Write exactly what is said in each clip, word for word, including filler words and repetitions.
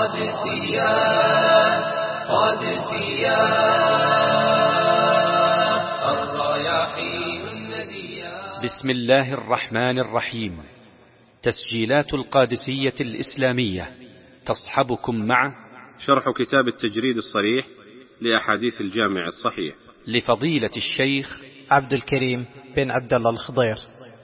قادسية قادسية الرياحين الندية. بسم الله الرحمن الرحيم. تسجيلات القادسية الإسلامية تصحبكم مع شرح كتاب التجريد الصريح لأحاديث الجامع الصحيح لفضيلة الشيخ عبد الكريم بن عبد الله الخضير.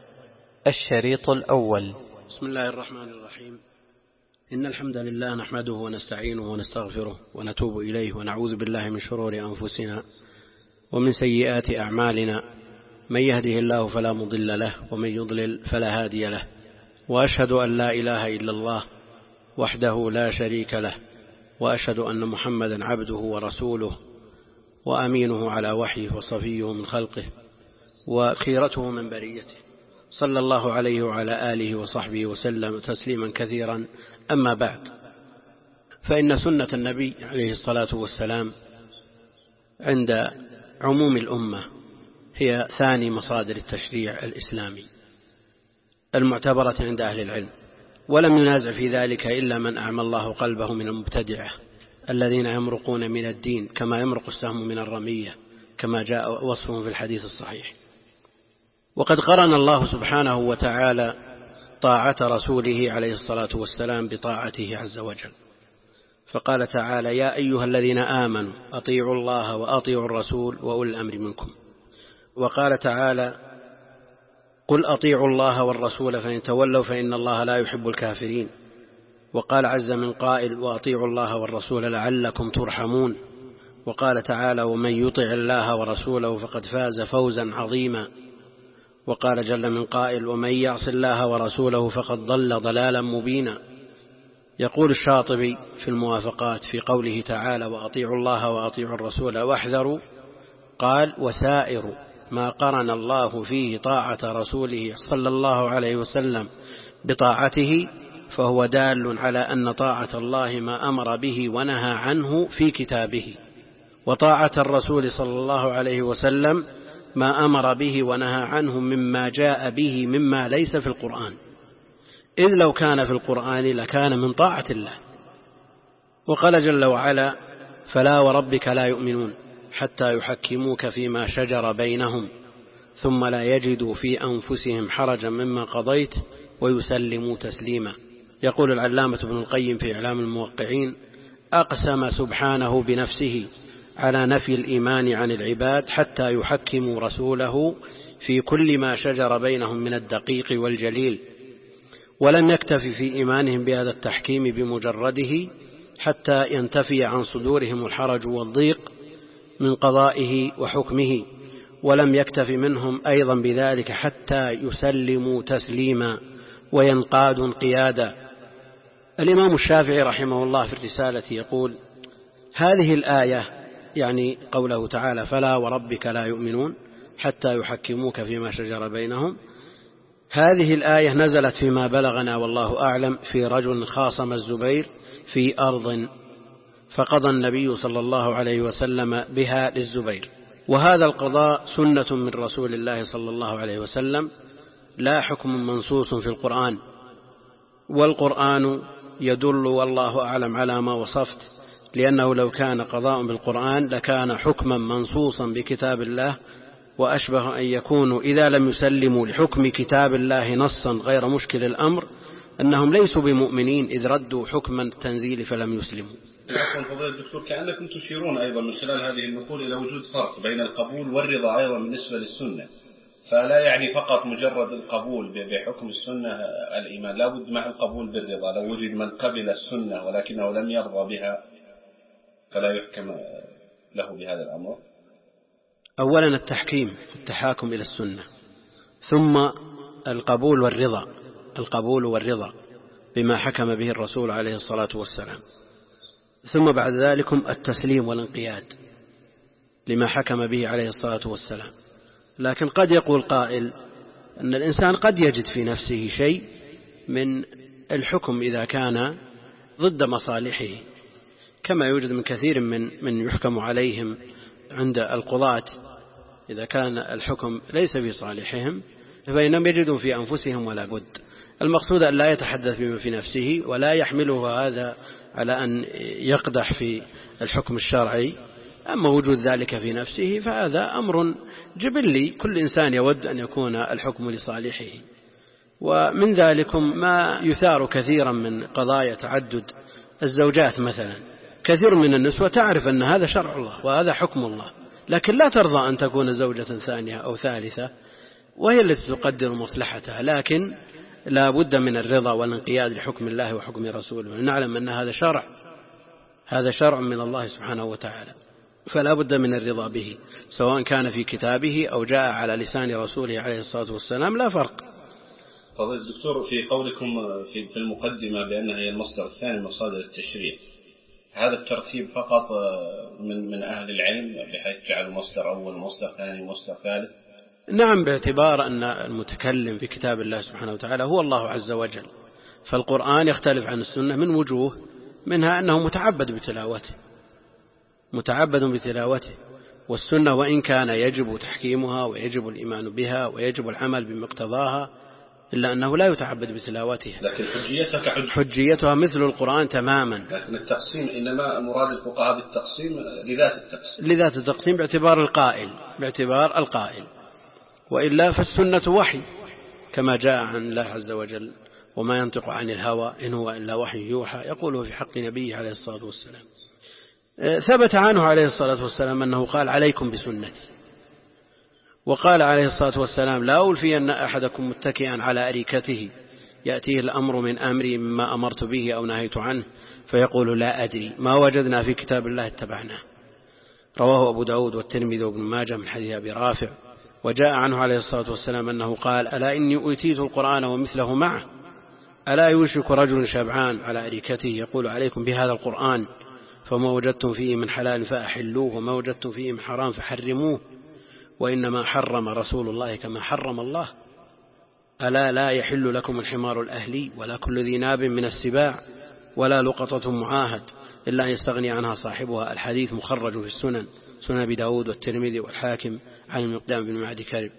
الشريط الأول. بسم الله الرحمن الرحيم. إن الحمد لله نحمده ونستعينه ونستغفره ونتوب إليه ونعوذ بالله من شرور أنفسنا ومن سيئات أعمالنا، من يهده الله فلا مضل له ومن يضلل فلا هادي له، وأشهد أن لا إله إلا الله وحده لا شريك له، وأشهد أن محمدا عبده ورسوله وأمينه على وحيه وصفيه من خلقه وخيرته من بريته، صلى الله عليه وعلى آله وصحبه وسلم تسليما كثيرا. أما بعد، فإن سنة النبي عليه الصلاة والسلام عند عموم الأمة هي ثاني مصادر التشريع الإسلامي المعتبرة عند أهل العلم، ولم ينازع في ذلك إلا من أعمى الله قلبه من المبتدعة الذين يمرقون من الدين كما يمرق السهم من الرمية، كما جاء وصفهم في الحديث الصحيح. وقد قرن الله سبحانه وتعالى طاعة رسوله عليه الصلاة والسلام بطاعته عز وجل، فقال تعالى: يا أيها الذين آمنوا أطيعوا الله وأطيعوا الرسول وأولي الأمر منكم. وقال تعالى: قل أطيعوا الله والرسول فإن تولوا فإن الله لا يحب الكافرين. وقال عز من قائل: وأطيعوا الله والرسول لعلكم ترحمون. وقال تعالى: ومن يطع الله ورسوله فقد فاز فوزا عظيما. وقال جل من قائل: ومن يعص الله ورسوله فقد ضل ضلالا مبينا. يقول الشاطبي في الموافقات في قوله تعالى: وأطيعوا الله وأطيعوا الرسول واحذروا، قال: وسائر ما قرن الله فيه طاعة رسوله صلى الله عليه وسلم بطاعته فهو دال على أن طاعة الله ما أمر به ونهى عنه في كتابه، وطاعة الرسول صلى الله عليه وسلم ما أمر به ونهى عنه مما جاء به مما ليس في القرآن، إذ لو كان في القرآن لكان من طاعة الله. وقال جل وعلا: فلا وربك لا يؤمنون حتى يحكموك فيما شجر بينهم ثم لا يجدوا في أنفسهم حرجا مما قضيت ويسلموا تسليما. يقول العلامة ابن القيم في إعلام الموقعين: أقسم سبحانه بنفسه على نفي الإيمان عن العباد حتى يحكموا رسوله في كل ما شجر بينهم من الدقيق والجليل، ولم يكتف في إيمانهم بهذا التحكيم بمجرده حتى ينتفي عن صدورهم الحرج والضيق من قضائه وحكمه، ولم يكتف منهم أيضا بذلك حتى يسلموا تسليما وينقادوا انقيادا. الإمام الشافعي رحمه الله في الرسالة يقول: هذه الآية، يعني قوله تعالى: فلا وربك لا يؤمنون حتى يحكموك فيما شجر بينهم، هذه الآية نزلت فيما بلغنا والله أعلم في رجل خاصم الزبير في أرض، فقضى النبي صلى الله عليه وسلم بها للزبير، وهذا القضاء سنة من رسول الله صلى الله عليه وسلم لا حكم منصوص في القرآن، والقرآن يدل والله أعلم على ما وصفت، لأنه لو كان قضاء بالقرآن لكان حكما منصوصا بكتاب الله، وأشبه أن يكونوا إذا لم يسلموا لحكم كتاب الله نصا غير مشكل الأمر أنهم ليسوا بمؤمنين إذ ردوا حكم التنزيل فلم يسلموا. لكن فضيلة الدكتور كأنكم تشيرون أيضا من خلال هذه النقول إلى وجود فرق بين القبول والرضا أيضا بالنسبة للسنة، فلا يعني فقط مجرد القبول بحكم السنة الإيمان، لا بد مع القبول بالرضا. لو وجد من قبل السنة ولكنه لم يرضى بها فلا يحكم له بهذا الأمر. أولا التحكيم التحاكم إلى السنة، ثم القبول والرضا القبول والرضا بما حكم به الرسول عليه الصلاة والسلام، ثم بعد ذلك التسليم والانقياد لما حكم به عليه الصلاة والسلام. لكن قد يقول قائل أن الإنسان قد يجد في نفسه شيء من الحكم إذا كان ضد مصالحه، كما يوجد من كثير من من يحكم عليهم عند القضاة إذا كان الحكم ليس في صالحهم فإنهم يجدون في أنفسهم ولا بد المقصود أن لا يتحدث بما في نفسه ولا يحمله هذا على أن يقدح في الحكم الشرعي. أما وجود ذلك في نفسه فهذا أمر جبلي، كل إنسان يود أن يكون الحكم لصالحه. ومن ذلكم ما يثار كثيرا من قضايا تعدد الزوجات مثلا، كثير من النسوة تعرف أن هذا شرع الله وهذا حكم الله، لكن لا ترضى أن تكون زوجة ثانية أو ثالثة، وهي التي تقدر مصلحتها، لكن لا بد من الرضا والانقياد لحكم الله وحكم رسوله. نعلم أن هذا شرع، هذا شرع من الله سبحانه وتعالى، فلا بد من الرضا به، سواء كان في كتابه أو جاء على لسان رسوله عليه الصلاة والسلام، لا فرق. فضيلة الدكتور، في قولكم في المقدمة بأنها هي المصدر الثاني من مصادر التشريع، هذا الترتيب فقط من من أهل العلم بحيث جعلوا مصدر أول مصدر ثاني مصدر ثالث؟ نعم، باعتبار أن المتكلم في كتاب الله سبحانه وتعالى هو الله عز وجل، فالقرآن يختلف عن السنة من وجوه، منها أنه متعبد بتلاوته متعبد بتلاوته والسنة وإن كان يجب تحكيمها ويجب الإيمان بها ويجب العمل بمقتضاها، إلا أنه لا يتعبد بتلاوتها، لكن حجيتها كحج... حجيتها مثل القرآن تماما. لكن التقسيم إنما مراد الفقهاء بالتقسيم لذات التقسيم لذات التقسيم باعتبار القائل باعتبار القائل وإلا فالسنة وحي كما جاء عن الله عز وجل: وما ينطق عن الهوى إن هو إلا وحي يوحى، يقوله في حق نبيه عليه الصلاة والسلام. ثبت عنه عليه الصلاة والسلام أنه قال: عليكم بسنتي. وقال عليه الصلاة والسلام: لا ألفي أن أحدكم متكئا على أريكته يأتيه الأمر من أمري مما أمرت به أو نهيت عنه فيقول لا أدري ما وجدنا في كتاب الله اتبعناه. رواه أبو داود والترمذي وابن ماجه من حديث أبي رافع. وجاء عنه عليه الصلاة والسلام أنه قال: ألا إني أوتيت القرآن ومثله معه، ألا يوشك رجل شبعان على أريكته يقول: عليكم بهذا القرآن فما وجدتم فيه من حلال فأحلوه وما وجدتم فيه من حرام فحرموه، وإنما حرم رسول الله كما حرم الله. ألا لا يحل لكم الحمار الأهلي ولا كل ذي ناب من السباع ولا لقطة معاهد إلا أن يستغني عنها صاحبها. الحديث مخرج في السنن، سنن أبي داود والترمذي والحاكم عن المقدام بن معدي كرب.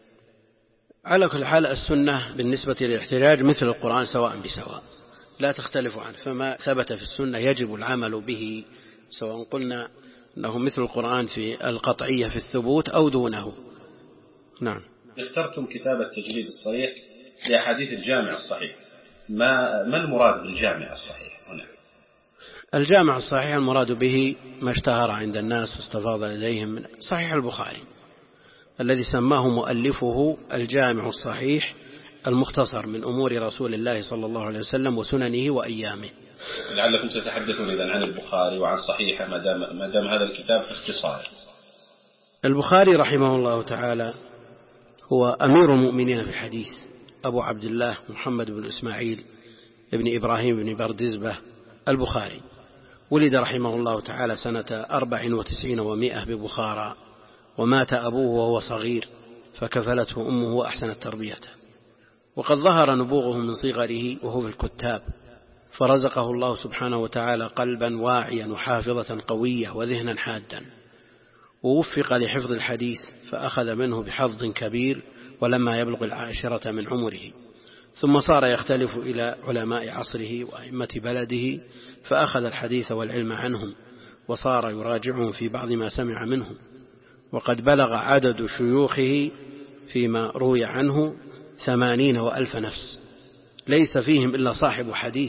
على كل حال السنة بالنسبة للاحتجاج مثل القرآن سواء بسواء، لا تختلف عنه، فما ثبت في السنة يجب العمل به، سواء قلنا أنه مثل القرآن في القطعية في الثبوت أو دونه. نعم. اخترتم كتاب التجريد الصريح لأحاديث الجامع الصحيح، ما ما المراد بالجامع الصحيح هنا؟ الجامع الصحيح المراد به ما اشتهر عند الناس واستفاض لديهم من صحيح البخاري الذي سماه مؤلفه الجامع الصحيح المختصر من أمور رسول الله صلى الله عليه وسلم وسننه وأيامه. لعلكم تتحدثون إذن عن البخاري وعن صحيحه ما دام ما دام هذا الكتاب في اختصار. البخاري رحمه الله تعالى هو أمير المؤمنين في الحديث، أبو عبد الله محمد بن إسماعيل ابن إبراهيم بن بردزبة البخاري، ولد رحمه الله تعالى سنة أربع وتسعين ومائة ببخارى، ومات أبوه وهو صغير فكفلته أمه وأحسنت تربيته. وقد ظهر نبوغه من صغره وهو في الكتاب، فرزقه الله سبحانه وتعالى قلبا واعيا وحافظة قوية وذهنا حادا، ووفق لحفظ الحديث فأخذ منه بحظ كبير ولما يبلغ العاشرة من عمره، ثم صار يختلف إلى علماء عصره وأئمة بلده فأخذ الحديث والعلم عنهم، وصار يراجعهم في بعض ما سمع منهم. وقد بلغ عدد شيوخه فيما روي عنه ثمانين وألف نفس، ليس فيهم إلا صاحب حديث.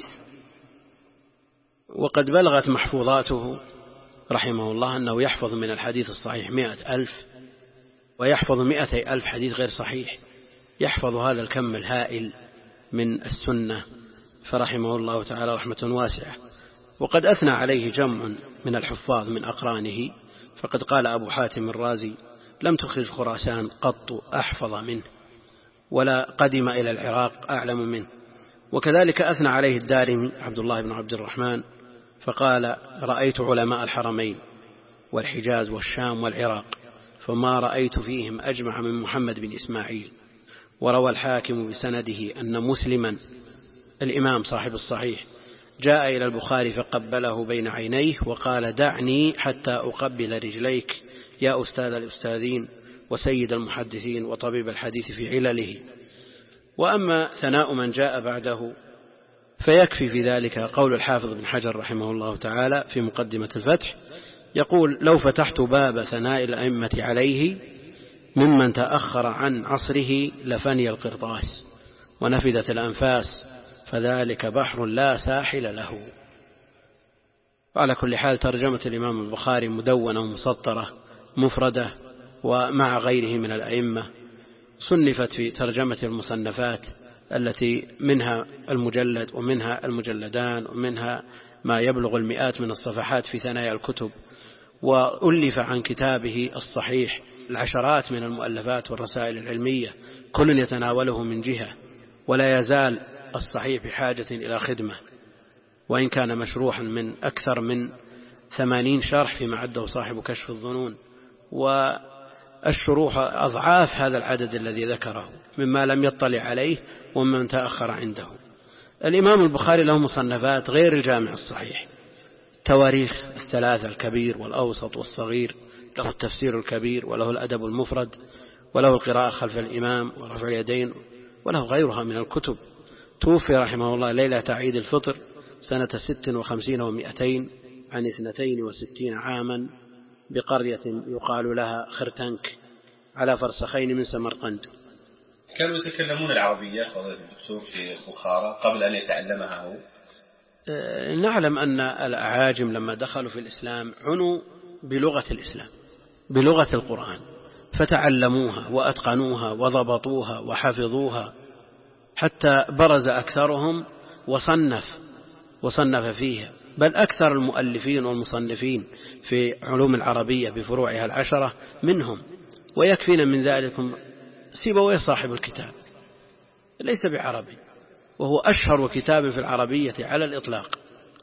وقد بلغت محفوظاته رحمه الله أنه يحفظ من الحديث الصحيح مئة ألف، ويحفظ مئتي ألف حديث غير صحيح، يحفظ هذا الكم الهائل من السنة، فرحمه الله تعالى رحمة واسعة. وقد أثنى عليه جمع من الحفاظ من أقرانه، فقد قال أبو حاتم الرازي: لم تخرج خراسان قط أحفظ منه، ولا قدم إلى العراق أعلم منه. وكذلك أثنى عليه الدارمي عبد الله بن عبد الرحمن فقال: رأيت علماء الحرمين والحجاز والشام والعراق فما رأيت فيهم أجمع من محمد بن إسماعيل. وروى الحاكم بسنده أن مسلما الإمام صاحب الصحيح جاء إلى البخاري فقبله بين عينيه وقال: دعني حتى أقبل رجليك يا أستاذ الأستاذين وسيد المحدثين وطبيب الحديث في علله. وأما ثناء من جاء بعده فيكفي في ذلك قول الحافظ بن حجر رحمه الله تعالى في مقدمة الفتح، يقول: لو فتحت باب ثناء الأئمة عليه ممن تأخر عن عصره لفني القرطاس ونفدت الأنفاس، فذلك بحر لا ساحل له. وعلى كل حال ترجمة الإمام البخاري مدونة ومسطرة مفردة ومع غيره من الأئمة، صنفت في ترجمة المصنفات التي منها المجلد ومنها المجلدان ومنها ما يبلغ المئات من الصفحات في ثنايا الكتب، وألف عن كتابه الصحيح العشرات من المؤلفات والرسائل العلمية، كل يتناوله من جهة، ولا يزال الصحيح بحاجة إلى خدمة، وإن كان مشروحا من أكثر من ثمانين شرح فيما عده صاحب كشف الظنون، والشروح أضعاف هذا العدد الذي ذكره مما لم يطلع عليه ومن تأخر عنده. الإمام البخاري له مصنفات غير الجامع الصحيح، تواريخ الثلاثة الكبير والأوسط والصغير، له التفسير الكبير، وله الأدب المفرد، وله القراءة خلف الإمام ورفع اليدين، وله غيرها من الكتب. توفي رحمه الله ليلة عيد الفطر سنة ست وخمسين ومئتين عن اثنتين وستين عاما بقرية يقال لها خرتنك على فرسخين من سمرقند. كانوا يتكلمون العربية فضيلة الدكتور في بخارى قبل أن يتعلمها هو؟ نعلم أن الأعاجم لما دخلوا في الإسلام عنوا بلغة الإسلام، بلغة القرآن، فتعلموها وأتقنوها وضبطوها وحفظوها، حتى برز أكثرهم وصنف وصنف فيها، بل أكثر المؤلفين والمصنفين في علوم العربية بفروعها العشرة منهم. ويكفينا من ذلكم سيبويه صاحب الكتاب ليس بعربي، وهو أشهر كتاب في العربية على الإطلاق.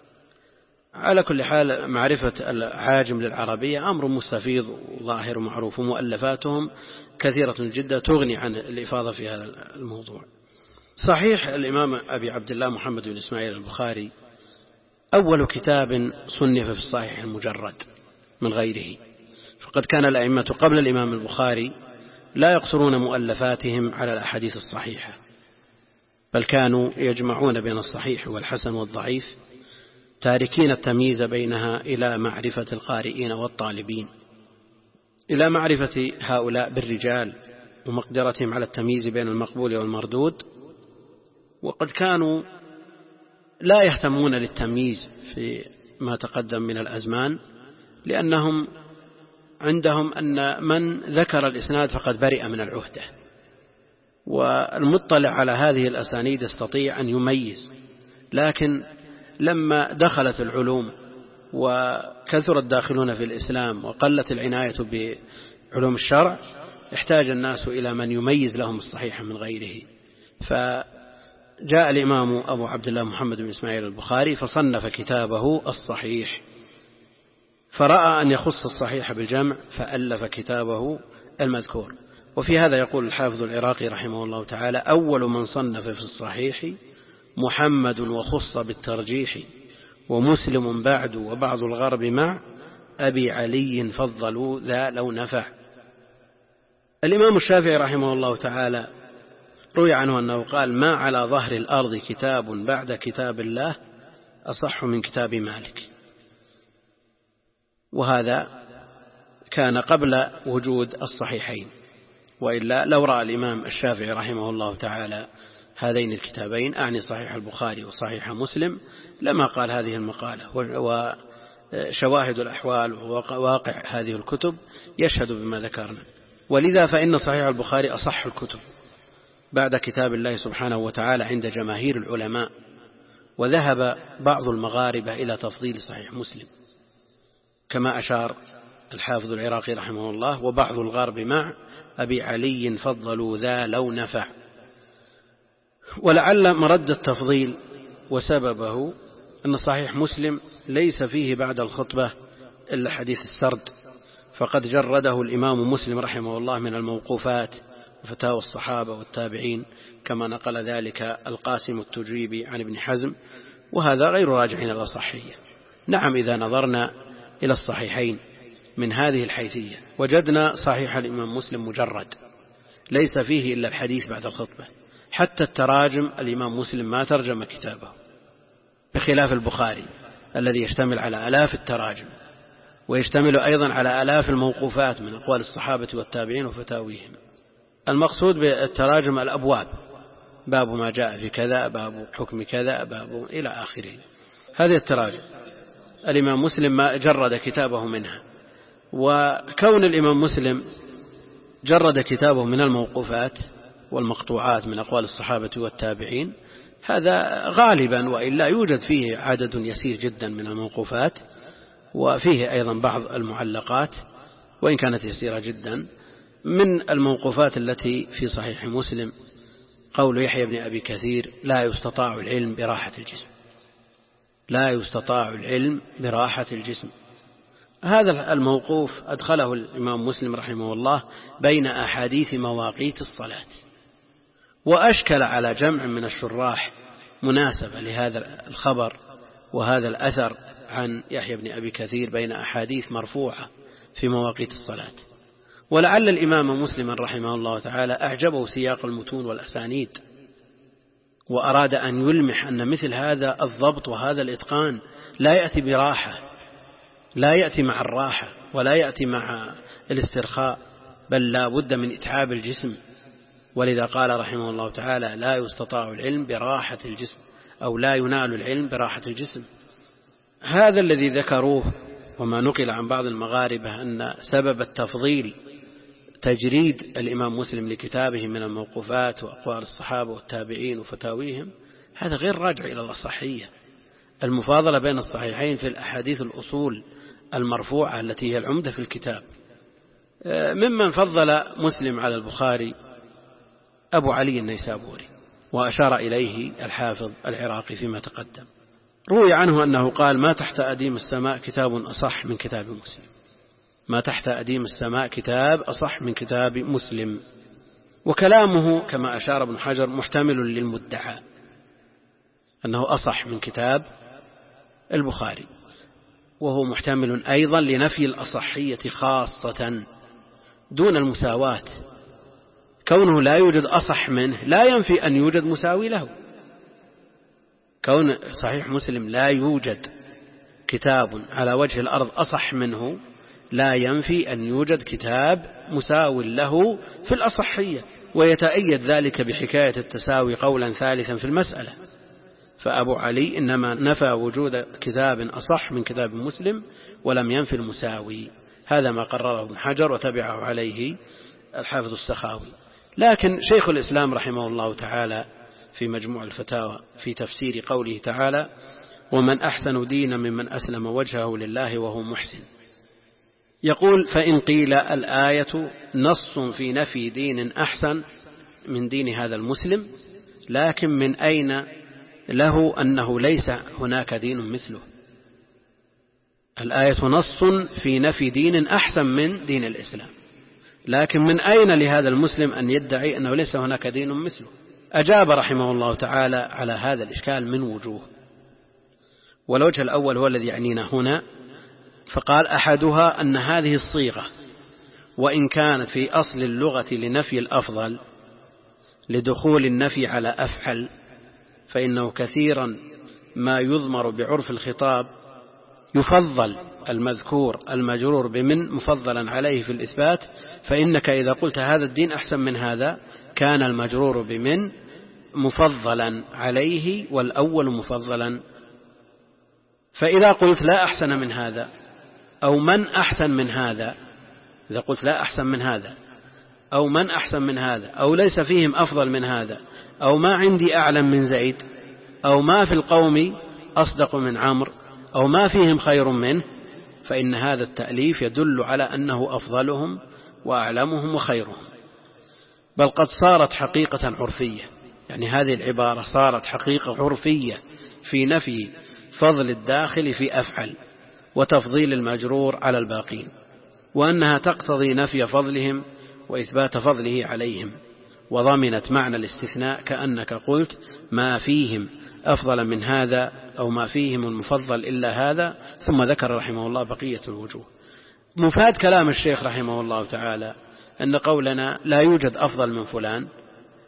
على كل حال معرفة العاجم للعربية أمر مستفيض وظاهر معروف، ومؤلفاتهم كثيرة جدا تغني عن الإفاضة في هذا الموضوع. صحيح الإمام أبي عبد الله محمد بن إسماعيل البخاري أول كتاب صنف في الصحيح المجرد من غيره، فقد كان الأئمة قبل الإمام البخاري لا يقصرون مؤلفاتهم على الأحاديث الصحيحة، بل كانوا يجمعون بين الصحيح والحسن والضعيف، تاركين التمييز بينها إلى معرفة القارئين والطالبين، إلى معرفة هؤلاء بالرجال ومقدرتهم على التمييز بين المقبول والمردود. وقد كانوا لا يهتمون للتمييز في ما تقدم من الأزمان، لأنهم عندهم أن من ذكر الإسناد فقد برئ من العهدة، والمطلع على هذه الأسانيد يستطيع أن يميز. لكن لما دخلت العلوم وكثر الداخلون في الإسلام وقلت العناية بعلوم الشرع، احتاج الناس إلى من يميز لهم الصحيح من غيره، فجاء الإمام أبو عبد الله محمد بن إسماعيل البخاري فصنف كتابه الصحيح، فرأى أن يخص الصحيح بالجمع فألف كتابه المذكور. وفي هذا يقول الحافظ العراقي رحمه الله تعالى: أول من صنف في الصحيح محمد وخص بالترجيح، ومسلم بعد وبعض الغرب مع أبي علي فضلوا ذا لو نفع. الإمام الشافعي رحمه الله تعالى روي عنه أنه قال: ما على ظهر الأرض كتاب بعد كتاب الله أصح من كتاب مالك. وهذا كان قبل وجود الصحيحين، وإلا لو رأى الإمام الشافعي رحمه الله تعالى هذين الكتابين، أعني صحيح البخاري وصحيح مسلم، لما قال هذه المقالة. وشواهد الأحوال وواقع هذه الكتب يشهد بما ذكرنا. ولذا فإن صحيح البخاري أصح الكتب بعد كتاب الله سبحانه وتعالى عند جماهير العلماء. وذهب بعض المغاربة إلى تفضيل صحيح مسلم كما أشار الحافظ العراقي رحمه الله: وبعض الغرب مع أبي علي فضلوا ذا لو نفع. ولعل مرد التفضيل وسببه أن صحيح مسلم ليس فيه بعد الخطبة إلا حديث السرد، فقد جرده الإمام مسلم رحمه الله من الموقوفات وفتاوى الصحابة والتابعين، كما نقل ذلك القاسم التجيبي عن ابن حزم، وهذا غير راجع إلى الصحيحية. نعم، إذا نظرنا إلى الصحيحين من هذه الحيثية وجدنا صحيح الإمام مسلم مجرد ليس فيه إلا الحديث بعد الخطبة، حتى التراجم الإمام مسلم ما ترجم كتابه، بخلاف البخاري الذي يشتمل على آلاف التراجم، ويشتمل أيضا على آلاف الموقوفات من أقوال الصحابة والتابعين وفتاويهم. المقصود بالتراجم الأبواب، باب ما جاء في كذا، باب حكم كذا، باب إلى آخره. هذه التراجم الإمام مسلم ما جرد كتابه منها. وكون الإمام مسلم جرد كتابه من الموقوفات والمقطوعات من أقوال الصحابة والتابعين هذا غالبا، وإلا يوجد فيه عدد يسير جدا من الموقوفات، وفيه أيضا بعض المعلقات وإن كانت يسيرة جدا. من الموقوفات التي في صحيح مسلم قول يحيى بن أبي كثير: لا يستطاع العلم براحة الجسم، لا يستطاع العلم براحة الجسم. هذا الموقوف أدخله الإمام مسلم رحمه الله بين أحاديث مواقيت الصلاة، وأشكل على جمع من الشراح مناسبة لهذا الخبر وهذا الأثر عن يحيى بن أبي كثير بين أحاديث مرفوعة في مواقيت الصلاة. ولعل الإمام مسلم رحمه الله تعالى أعجبه سياق المتون والأسانيد، وأراد أن يلمح أن مثل هذا الضبط وهذا الإتقان لا يأتي براحة، لا يأتي مع الراحة ولا يأتي مع الاسترخاء، بل لا بد من إتعاب الجسم. ولذا قال رحمه الله تعالى: لا يستطاع العلم براحة الجسم، أو لا ينال العلم براحة الجسم. هذا الذي ذكروه وما نقل عن بعض المغاربة أن سبب التفضيل تجريد الإمام مسلم لكتابه من الموقوفات وأقوال الصحابة والتابعين وفتاويهم، هذا غير راجع إلى الأصحية. المفاضلة بين الصحيحين في الأحاديث الأصول المرفوعة التي هي العمدة في الكتاب. ممن فضل مسلم على البخاري أبو علي النيسابوري، وأشار إليه الحافظ العراقي فيما تقدم. روي عنه أنه قال: ما تحت أديم السماء كتاب أصح من كتاب مسلم، ما تحت أديم السماء كتاب أصح من كتاب مسلم. وكلامه كما أشار ابن حجر محتمل للمدعى أنه أصح من كتاب البخاري، وهو محتمل أيضا لنفي الأصحية خاصة دون المساواة. كونه لا يوجد أصح منه لا ينفي أن يوجد مساوي له. كون صحيح مسلم لا يوجد كتاب على وجه الأرض أصح منه لا ينفي أن يوجد كتاب مساوي له في الأصحية، ويتأيد ذلك بحكاية التساوي قولا ثالثا في المسألة. فأبو علي إنما نفى وجود كتاب أصح من كتاب مسلم ولم ينفي المساوي. هذا ما قرره ابن حجر وتبعه عليه الحافظ السخاوي. لكن شيخ الإسلام رحمه الله تعالى في مجموع الفتاوى في تفسير قوله تعالى: ومن أحسن دينا ممن أسلم وجهه لله وهو محسن، يقول: فإن قيل الآية نص في نفي دين أحسن من دين هذا المسلم، لكن من أين له أنه ليس هناك دين مثله؟ الآية نص في نفي دين أحسن من دين الإسلام، لكن من أين لهذا المسلم أن يدعي أنه ليس هناك دين مثله؟ أجاب رحمه الله تعالى على هذا الإشكال من وجوه، والوجه الأول هو الذي يعنينا هنا. فقال: أحدها أن هذه الصيغة وإن كانت في أصل اللغة لنفي الأفضل لدخول النفي على أفعل، فإنه كثيرا ما يضمر بعرف الخطاب يفضل المذكور المجرور بمن مفضلا عليه في الإثبات، فإنك إذا قلت هذا الدين أحسن من هذا كان المجرور بمن مفضلا عليه والأول مفضلا. فإذا قلت لا أحسن من هذا أو من أحسن من هذا، إذا قلت لا أحسن من هذا أو من أحسن من هذا أو ليس فيهم أفضل من هذا أو ما عندي أعلم من زيد أو ما في القوم أصدق من عمرو أو ما فيهم خير منه، فإن هذا التأليف يدل على أنه أفضلهم وأعلمهم وخيرهم. بل قد صارت حقيقة عرفية، يعني هذه العبارة صارت حقيقة عرفية في نفي فضل الداخل في أفعل وتفضيل المجرور على الباقين، وأنها تقتضي نفي فضلهم وإثبات فضله عليهم، وضمنت معنى الاستثناء كأنك قلت ما فيهم أفضل من هذا أو ما فيهم المفضل إلا هذا. ثم ذكر رحمه الله بقية الوجوه. مفاد كلام الشيخ رحمه الله تعالى أن قولنا لا يوجد أفضل من فلان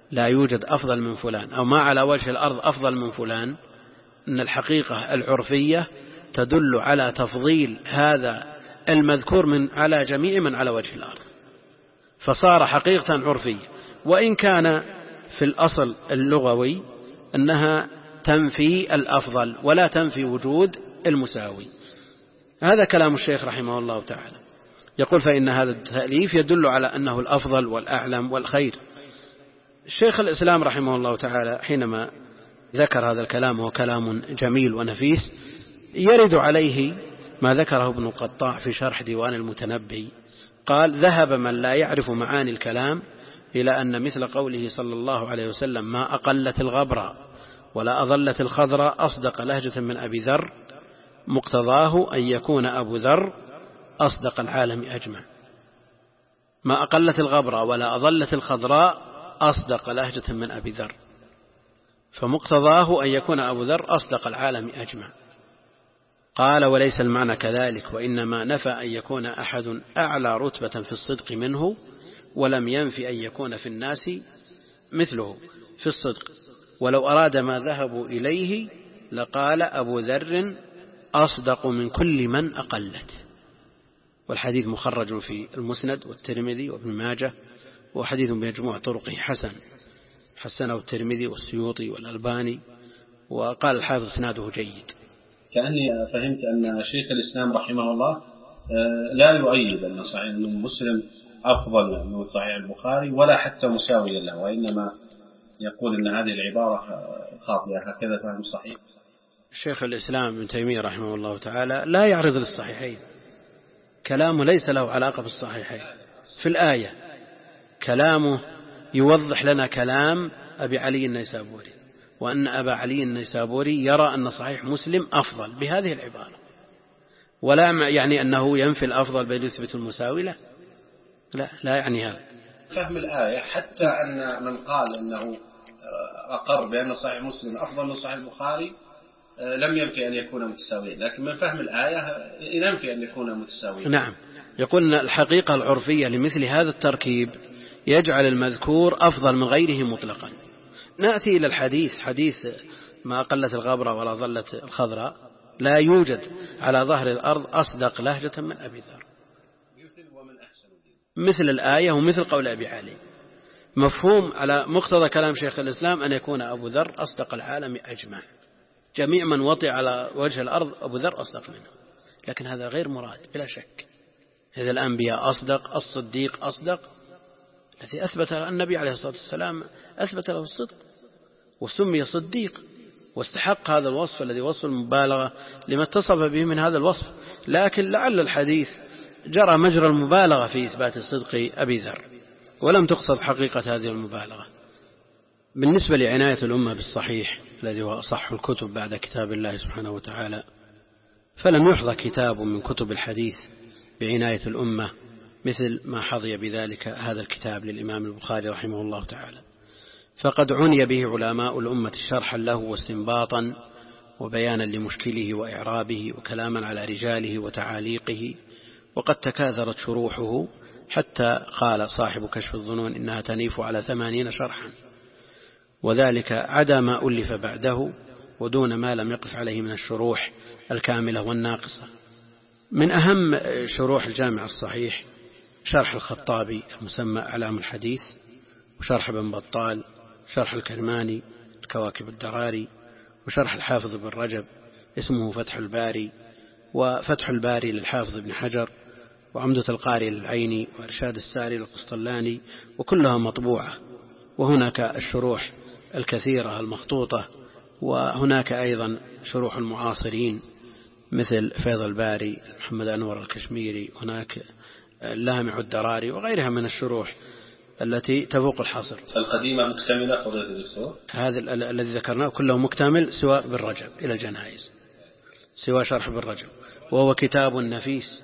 لا يوجد أفضل من فلان أو ما على وجه الأرض أفضل من فلان، أن الحقيقة العرفية تدل على تفضيل هذا المذكور من على جميع من على وجه الأرض، فصار حقيقة عرفية، وإن كان في الأصل اللغوي أنها تنفي الأفضل ولا تنفي وجود المساوي. هذا كلام الشيخ رحمه الله تعالى، يقول فإن هذا التأليف يدل على أنه الأفضل والأعلم والخير. الشيخ الإسلام رحمه الله تعالى حينما ذكر هذا الكلام، وهو كلام جميل ونفيس، يرد عليه ما ذكره ابن القطاع في شرح ديوان المتنبي، قال ذهب من لا يعرف معاني الكلام إلى أن مثل قوله صلى الله عليه وسلم ما أقلت الغبرة ولا أظلت الخضراء أصدق لهجة من أبي ذر، مقتضاه أن يكون أبو ذر أصدق العالم أجمع. ما أقلت الغبرة ولا أظلت الخضراء أصدق لهجة من أبي ذر، فمقتضاه أن يكون أبو ذر أصدق العالم أجمع. قال وليس المعنى كذلك، وإنما نفى أن يكون أحد أعلى رتبة في الصدق منه، ولم ينفي أن يكون في الناس مثله في الصدق، ولو أراد ما ذهبوا إليه لقال أبو ذر أصدق من كل من أقلت. والحديث مخرج في المسند والترمذي وابن ماجه، وحديث بمجموع طرقه حسن، حسنه الترمذي والسيوطي والألباني، وقال الحافظ اسناده جيد. كأني فهمت أن شيخ الإسلام رحمه الله لا يؤيد أن صحيح مسلم أفضل من صحيح البخاري ولا حتى مساويا له، وإنما يقول أن هذه العبارة خاطئة. هكذا فهم صحيح؟ شيخ الإسلام ابن تيمية رحمه الله تعالى لا يعرض للصحيحين، كلامه ليس له علاقة بالصحيحين. في الآية كلامه يوضح لنا كلام أبي علي النيسابوري، وأن أبا علي النيسابوري يرى أن صحيح مسلم أفضل بهذه العبارة، ولا يعني أنه ينفي الأفضل بل يثبت المساوي، لا لا, لا يعني هذا. فهم الآية حتى أن من قال أنه أقر بأن صحيح مسلم أفضل من صحيح البخاري لم ينفي أن يكون متساويين، لكن من فهم الآية ينفي أن يكون متساويين. نعم، يقول أن الحقيقة العرفية لمثل هذا التركيب يجعل المذكور أفضل من غيره مطلقا. نأتي إلى الحديث، حديث ما قلت الغبرة ولا ظلت الخضراء، لا يوجد على ظهر الأرض أصدق لهجة من أبي ذر، مثل الآية ومثل قول أبي علي. مفهوم على مقتضى كلام شيخ الإسلام أن يكون أبو ذر أصدق العالم أجمع، جميع من وطئ على وجه الأرض أبو ذر أصدق منه، لكن هذا غير مراد بلا شك. إذا الأنبياء أصدق، الصديق أصدق، الذي أثبت النبي عليه الصلاة والسلام أثبت له الصدق وسمي صديق، واستحق هذا الوصف الذي وصف المبالغة لما اتصف به من هذا الوصف. لكن لعل الحديث جرى مجرى المبالغة في إثبات صدق أبي ذر، ولم تقصد حقيقة هذه المبالغة. بالنسبة لعناية الأمة بالصحيح الذي هو أصح الكتب بعد كتاب الله سبحانه وتعالى، فلم يحظى كتاب من كتب الحديث بعناية الأمة مثل ما حظي بذلك هذا الكتاب للإمام البخاري رحمه الله تعالى، فقد عني به علماء الأمة شرحا له واستنباطا وبيانا لمشكله وإعرابه وكلاما على رجاله وتعاليقه، وقد تكاثرت شروحه حتى قال صاحب كشف الظنون إنها تنيف على ثمانين شرحا، وذلك عدا ما ألف بعده ودون ما لم يقف عليه من الشروح الكاملة والناقصة. من أهم شروح الجامع الصحيح شرح الخطابي المسمى أعلام الحديث، وشرح ابن بطال، شرح الكرماني الكواكب الدراري، وشرح الحافظ بن رجب اسمه فتح الباري، وفتح الباري للحافظ بن حجر، وعمدة القاري للعيني، وإرشاد الساري للقسطلاني، وكلها مطبوعة. وهناك الشروح الكثيرة المخطوطة، وهناك أيضا شروح المعاصرين مثل فيض الباري محمد أنور الكشميري، هناك اللامع الدراري وغيرها من الشروح التي تفوق الحصر. القديمة مكتملة فضيلة الدكتور؟ هذا الذي ذكرناه كله مكتمل سوى بالرجب إلى الجنائز، سوى شرح بالرجب، وهو كتاب نفيس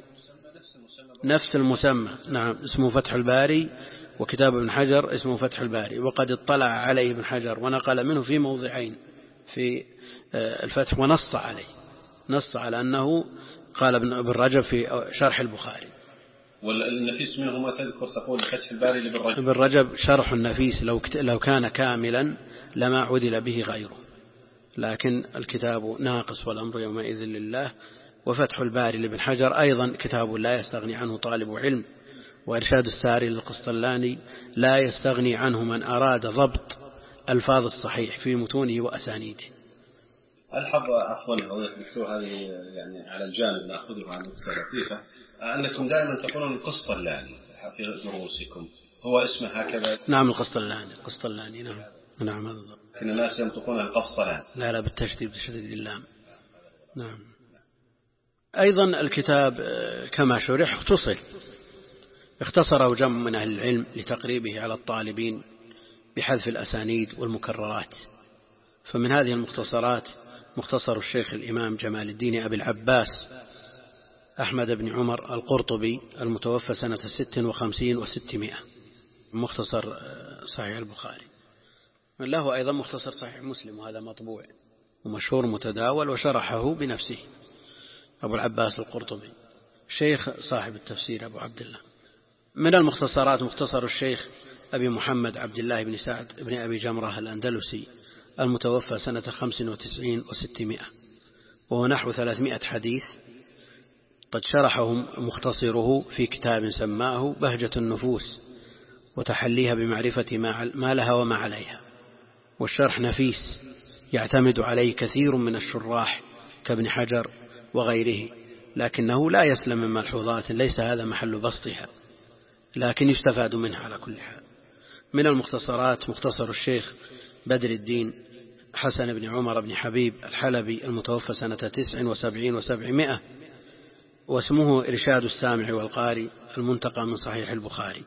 نفس المسمى. نعم، اسمه فتح الباري، وكتاب ابن حجر اسمه فتح الباري، وقد اطلع عليه ابن حجر ونقل منه في موضعين في الفتح، ونص عليه، نص على أنه قال ابن رجب في شرح البخاري. والنفيس منه ما تذكر تقول فتح الباري لابن رجب. ابن رجب شرح النفيس لو لو كان كاملا لما عدل به غيره، لكن الكتاب ناقص والأمر يومئذ لله. وفتح الباري لابن حجر أيضا كتاب لا يستغني عنه طالب علم. وإرشاد الساري للقسطلاني لا يستغني عنه من أراد ضبط ألفاظ الصحيح في متونه وأسانيده. الحظ عفوا دكتور هذه يعني على الجانب نأخذه عن نقطة لطيفة، أنكم دائما تقولون القسطلاني في دروسكم، هو اسمه هكذا؟ نعم القسطلاني القسطلاني نعم نعم هذا. لكن الناس ينطقون القسطلاني. لا لا بالتشديد بشديد اللام. نعم. أيضا الكتاب كما شرح اختصر اختصره جمع من أهل العلم لتقريبه على الطالبين بحذف الأسانيد والمكررات. فمن هذه المختصرات مختصر الشيخ الإمام جمال الدين أبي العباس أحمد بن عمر القرطبي المتوفى سنة ست وخمسين وستمائة، مختصر صحيح البخاري. له أيضا مختصر صحيح مسلم، وهذا مطبوع ومشهور متداول وشرحه بنفسه أبو العباس القرطبي شيخ صاحب التفسير أبو عبد الله. من المختصرات مختصر الشيخ أبي محمد عبد الله بن سعد بن أبي جمرة الأندلسي المتوفى سنة خمس وتسعين وستمائة، وهو نحو ثلاثمائة حديث، قد شرحه مختصره في كتاب سماه بهجة النفوس وتحليها بمعرفة ما لها وما عليها. والشرح نفيس يعتمد عليه كثير من الشراح كابن حجر وغيره، لكنه لا يسلم من ملحوظات ليس هذا محل بسطها، لكن يستفاد منها على كل حال. من المختصرات مختصر الشيخ بدر الدين حسن بن عمر بن حبيب الحلبي المتوفى سنة تسع وسبعين وسبعمائة، واسمه إرشاد السامع والقاري المنتقى من صحيح البخاري.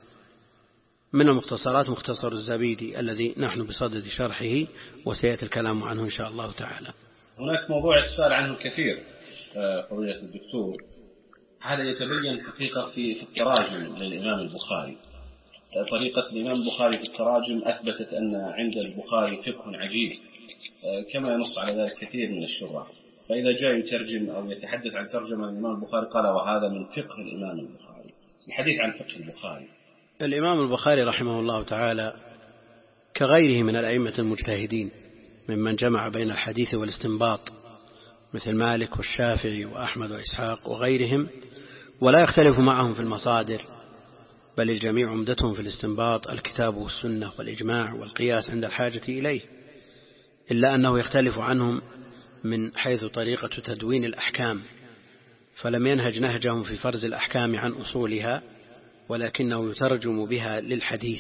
من المختصرات مختصر الزبيدي الذي نحن بصدد شرحه وسيأتي الكلام عنه إن شاء الله تعالى. هناك موضوع يتساءل عنه كثير فضيلة الدكتور، هذا يتبين حقيقة في في التراجم للإمام البخاري. طريقة الإمام البخاري في التراجم أثبتت أن عند البخاري فقه عجيب كما ينص على ذلك كثير من الشراح، فإذا جاء يترجم أو يتحدث عن ترجمة الإمام البخاري قال وهذا من فقه الإمام البخاري. الحديث عن فقه البخاري. الإمام البخاري رحمه الله تعالى كغيره من الأئمة المجتهدين ممن جمع بين الحديث والاستنباط مثل مالك والشافعي وأحمد وإسحاق وغيرهم، ولا يختلف معهم في المصادر، بل الجميع عمدتهم في الاستنباط الكتاب والسنة والإجماع والقياس عند الحاجة إليه، إلا أنه يختلف عنهم من حيث طريقة تدوين الأحكام، فلم ينهج نهجهم في فرز الأحكام عن أصولها، ولكنه يترجم بها للحديث.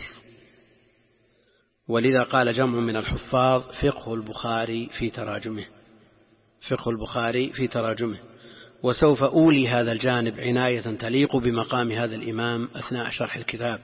ولذا قال جمع من الحفاظ فقه البخاري في تراجمه فقه البخاري في تراجمه وسوف أولي هذا الجانب عناية تليق بمقام هذا الإمام أثناء شرح الكتاب.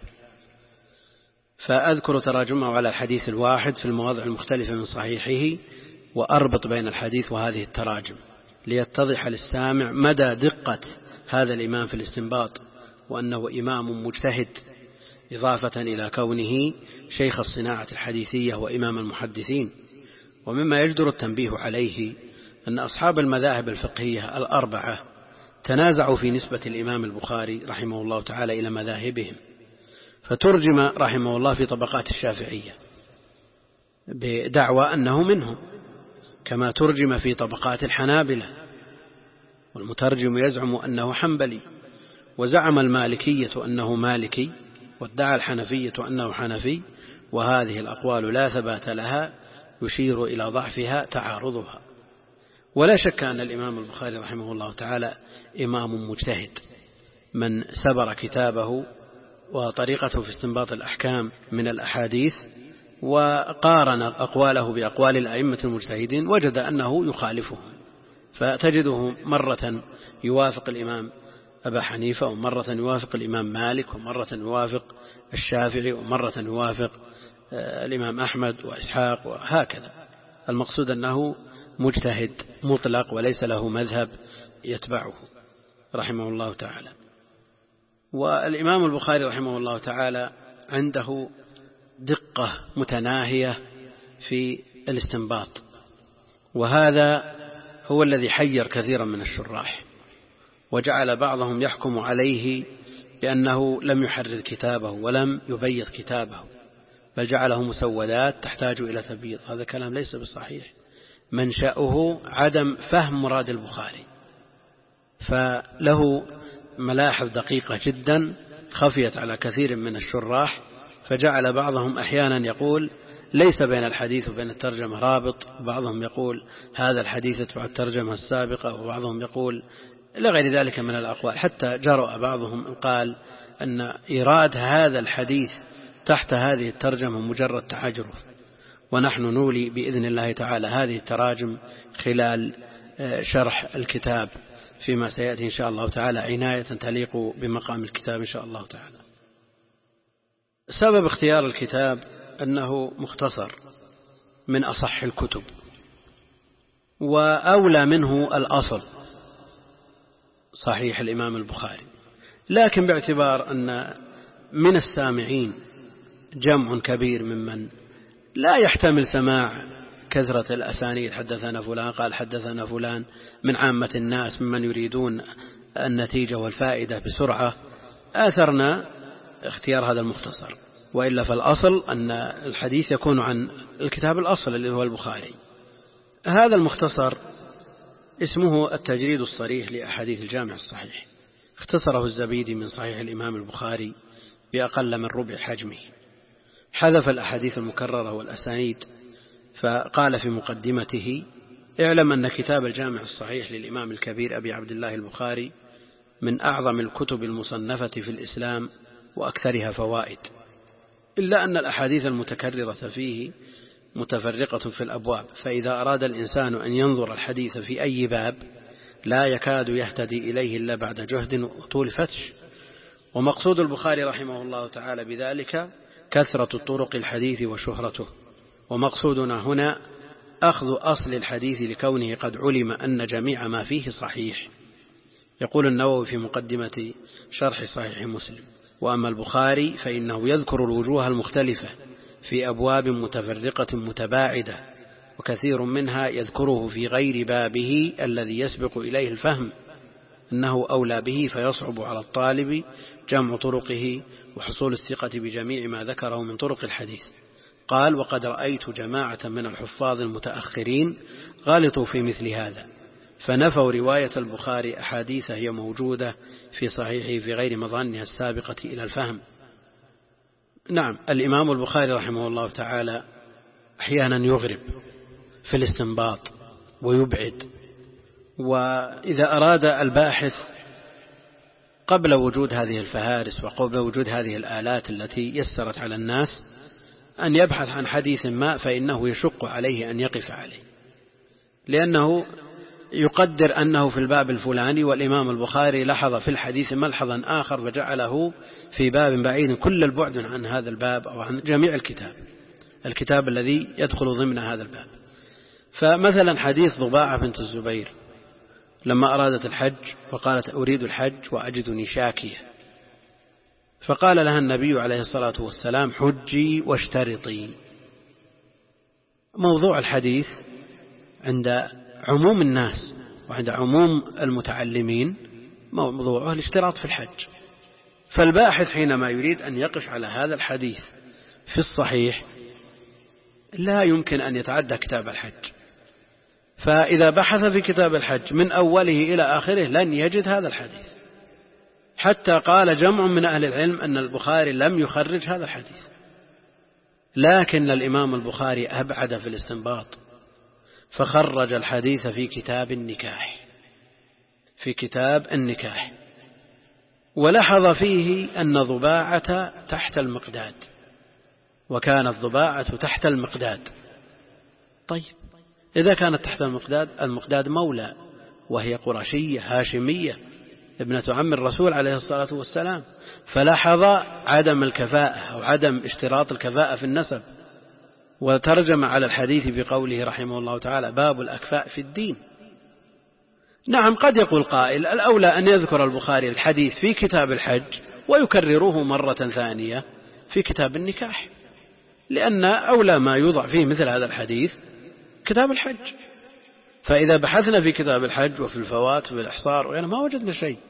فأذكر تراجمه على الحديث الواحد في المواضع المختلفة من صحيحه، وأربط بين الحديث وهذه التراجم ليتضح للسامع مدى دقة هذا الإمام في الاستنباط، وأنه إمام مجتهد، إضافة إلى كونه شيخ الصناعة الحديثية وإمام المحدثين. ومما يجدر التنبيه عليه أن أصحاب المذاهب الفقهية الأربعة تنازعوا في نسبة الإمام البخاري رحمه الله تعالى إلى مذاهبهم، فترجم رحمه الله في طبقات الشافعية بدعوى أنه منهم، كما ترجم في طبقات الحنابلة، والمترجم يزعم أنه حنبلي، وزعم المالكية أنه مالكي، وادعى الحنفية أنه حنفي، وهذه الأقوال لا ثبات لها يشير إلى ضعفها تعارضها. ولا شك أن الإمام البخاري رحمه الله تعالى إمام مجتهد من سبر كتابه وطريقته في استنباط الأحكام من الأحاديث، وقارن أقواله بأقوال الأئمة المجتهدين وجد أنه يخالفهم، فتجده مرة يوافق الإمام أبا حنيفة، ومرة يوافق الإمام مالك، ومرة يوافق الشافعي، ومرة يوافق الإمام أحمد وإسحاق، وهكذا. المقصود أنه مجتهد مطلق وليس له مذهب يتبعه رحمه الله تعالى. والإمام البخاري رحمه الله تعالى عنده دقة متناهية في الاستنباط، وهذا هو الذي حير كثيرا من الشراح، وجعل بعضهم يحكم عليه بأنه لم يحرر كتابه ولم يبيض كتابه، بل جعله مسودات تحتاج إلى تبييض. هذا كلام ليس بالصحيح، منشأه عدم فهم مراد البخاري، فله ملاحظ دقيقة جدا خفيت على كثير من الشراح، فجعل بعضهم أحيانا يقول ليس بين الحديث وبين الترجمة رابط، وبعضهم يقول هذا الحديث تبع الترجمة السابقة، وبعضهم يقول إلى غير ذلك من الأقوال. حتى جرأ بعضهم أن قال أن إيراد هذا الحديث تحت هذه الترجمة مجرد تعجرف، ونحن نولي بإذن الله تعالى هذه التراجم خلال شرح الكتاب فيما سيأتي إن شاء الله تعالى، عناية تليق بمقام الكتاب إن شاء الله تعالى. سبب اختيار الكتاب أنه مختصر من أصح الكتب، وأولى منه الأصل صحيح الإمام البخاري، لكن باعتبار أن من السامعين جمع كبير ممن لا يحتمل سماع كثرة الأسانيد، حدثنا فلان قال حدثنا فلان، من عامة الناس ممن يريدون النتيجة والفائدة بسرعة، آثرنا اختيار هذا المختصر. وإلا فالأصل أن الحديث يكون عن الكتاب الأصل اللي هو البخاري. هذا المختصر اسمه التجريد الصريح لأحاديث الجامع الصحيح، اختصره الزبيدي من صحيح الإمام البخاري بأقل من ربع حجمه، حذف الأحاديث المكررة والأسانيد، فقال في مقدمته: اعلم أن كتاب الجامع الصحيح للإمام الكبير أبي عبد الله البخاري من أعظم الكتب المصنفة في الإسلام وأكثرها فوائد، إلا أن الأحاديث المتكررة فيه متفرقة في الأبواب، فإذا أراد الإنسان أن ينظر الحديث في أي باب لا يكاد يهتدي إليه إلا بعد جهد وطول فتش. ومقصود البخاري رحمه الله تعالى بذلك كثرة طرق الحديث وشهرته، ومقصودنا هنا أخذ أصل الحديث لكونه قد علم أن جميع ما فيه صحيح. يقول النووي في مقدمة شرح صحيح مسلم: وأما البخاري فإنه يذكر الوجوه المختلفة في أبواب متفرقة متباعدة، وكثير منها يذكره في غير بابه الذي يسبق إليه الفهم، إنه أولى به فيصعب على الطالب جمع طرقه وحصول الثقة بجميع ما ذكره من طرق الحديث. قال: وقد رأيت جماعة من الحفاظ المتأخرين غلطوا في مثل هذا، فنفوا رواية البخاري أحاديث هي موجودة في صحيحه في غير مظانها السابقة إلى الفهم. نعم، الإمام البخاري رحمه الله تعالى أحيانا يغرب في الاستنباط ويبعد، وإذا أراد الباحث قبل وجود هذه الفهارس وقبل وجود هذه الآلات التي يسرت على الناس أن يبحث عن حديث ما، فإنه يشق عليه أن يقف عليه، لأنه يقدر أنه في الباب الفلاني، والإمام البخاري لحظ في الحديث ملحظا آخر فجعله في باب بعيد كل البعد عن هذا الباب أو عن جميع الكتاب الكتاب الذي يدخل ضمن هذا الباب. فمثلا حديث ضباعة بنت الزبير لما أرادت الحج وقالت: أريد الحج وأجدني شاكية، فقال لها النبي عليه الصلاة والسلام: حجي واشترطي. موضوع الحديث عند عموم الناس وعند عموم المتعلمين موضوعه الاشتراط في الحج، فالباحث حينما يريد أن يقف على هذا الحديث في الصحيح لا يمكن أن يتعدى كتاب الحج، فإذا بحث في كتاب الحج من أوله إلى آخره لن يجد هذا الحديث، حتى قال جمع من أهل العلم أن البخاري لم يخرج هذا الحديث. لكن الإمام البخاري أبعد في الاستنباط، فخرج الحديث في كتاب النكاح في كتاب النكاح ولحظ فيه أن ضباعة تحت المقداد، وكانت ضباعة تحت المقداد. طيب، إذا كانت تحت المقداد، المقداد مولى، وهي قرشية هاشمية ابنة عم الرسول عليه الصلاة والسلام، فلاحظ عدم الكفاءة أو عدم اشتراط الكفاءة في النسب، وترجم على الحديث بقوله رحمه الله تعالى: باب الأكفاء في الدين. نعم، قد يقول قائل: الأولى أن يذكر البخاري الحديث في كتاب الحج ويكرره مرة ثانية في كتاب النكاح، لأن أولى ما يوضع فيه مثل هذا الحديث كتاب الحج. فإذا بحثنا في كتاب الحج وفي الفوات وفي الإحصار ويعني ما وجدنا شيء،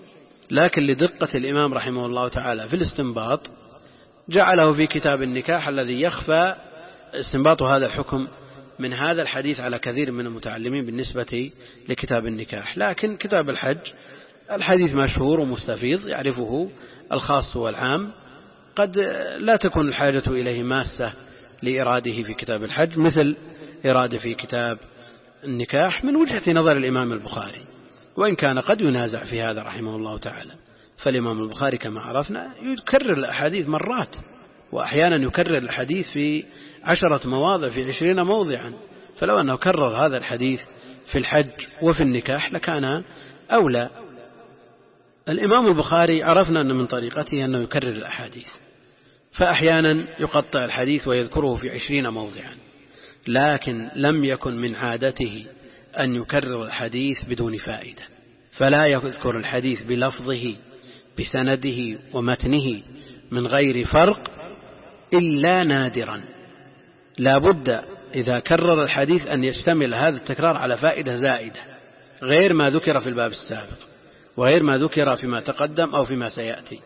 لكن لدقة الإمام رحمه الله تعالى في الاستنباط جعله في كتاب النكاح الذي يخفى استنباط هذا الحكم من هذا الحديث على كثير من المتعلمين بالنسبة لكتاب النكاح. لكن كتاب الحج الحديث مشهور ومستفيض يعرفه الخاص والعام، قد لا تكون الحاجة إليه ماسة لإراده في كتاب الحج مثل إراده في كتاب النكاح من وجهة نظر الإمام البخاري، وإن كان قد ينازع في هذا رحمه الله تعالى. فالإمام البخاري كما عرفنا يكرر الأحاديث مرات، وأحيانا يكرر الحديث في عشرة مواضع في عشرين موضعا، فلو أنه كرر هذا الحديث في الحج وفي النكاح لكان أولى. الإمام البخاري عرفنا أن من طريقته أنه يكرر الأحاديث، فأحيانا يقطع الحديث ويذكره في عشرين موضعا، لكن لم يكن من عادته أن يكرر الحديث بدون فائدة، فلا يذكر الحديث بلفظه بسنده ومتنه من غير فرق إلا نادرا. لا بد إذا كرر الحديث أن يشتمل هذا التكرار على فائدة زائدة غير ما ذكر في الباب السابق وغير ما ذكر فيما تقدم أو فيما سيأتي.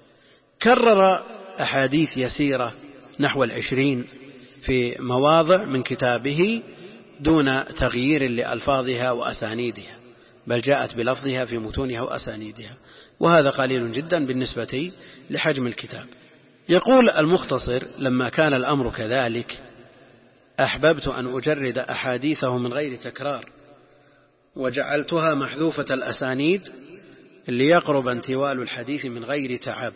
كرر أحاديث يسيرة نحو العشرين في مواضع من كتابه دون تغيير لألفاظها وأسانيدها، بل جاءت بلفظها في متونها وأسانيدها، وهذا قليل جدا بالنسبة لحجم الكتاب. يقول المختصر: لما كان الأمر كذلك أحببت أن أجرد أحاديثه من غير تكرار، وجعلتها محذوفة الأسانيد ليقرب انتوال الحديث من غير تعب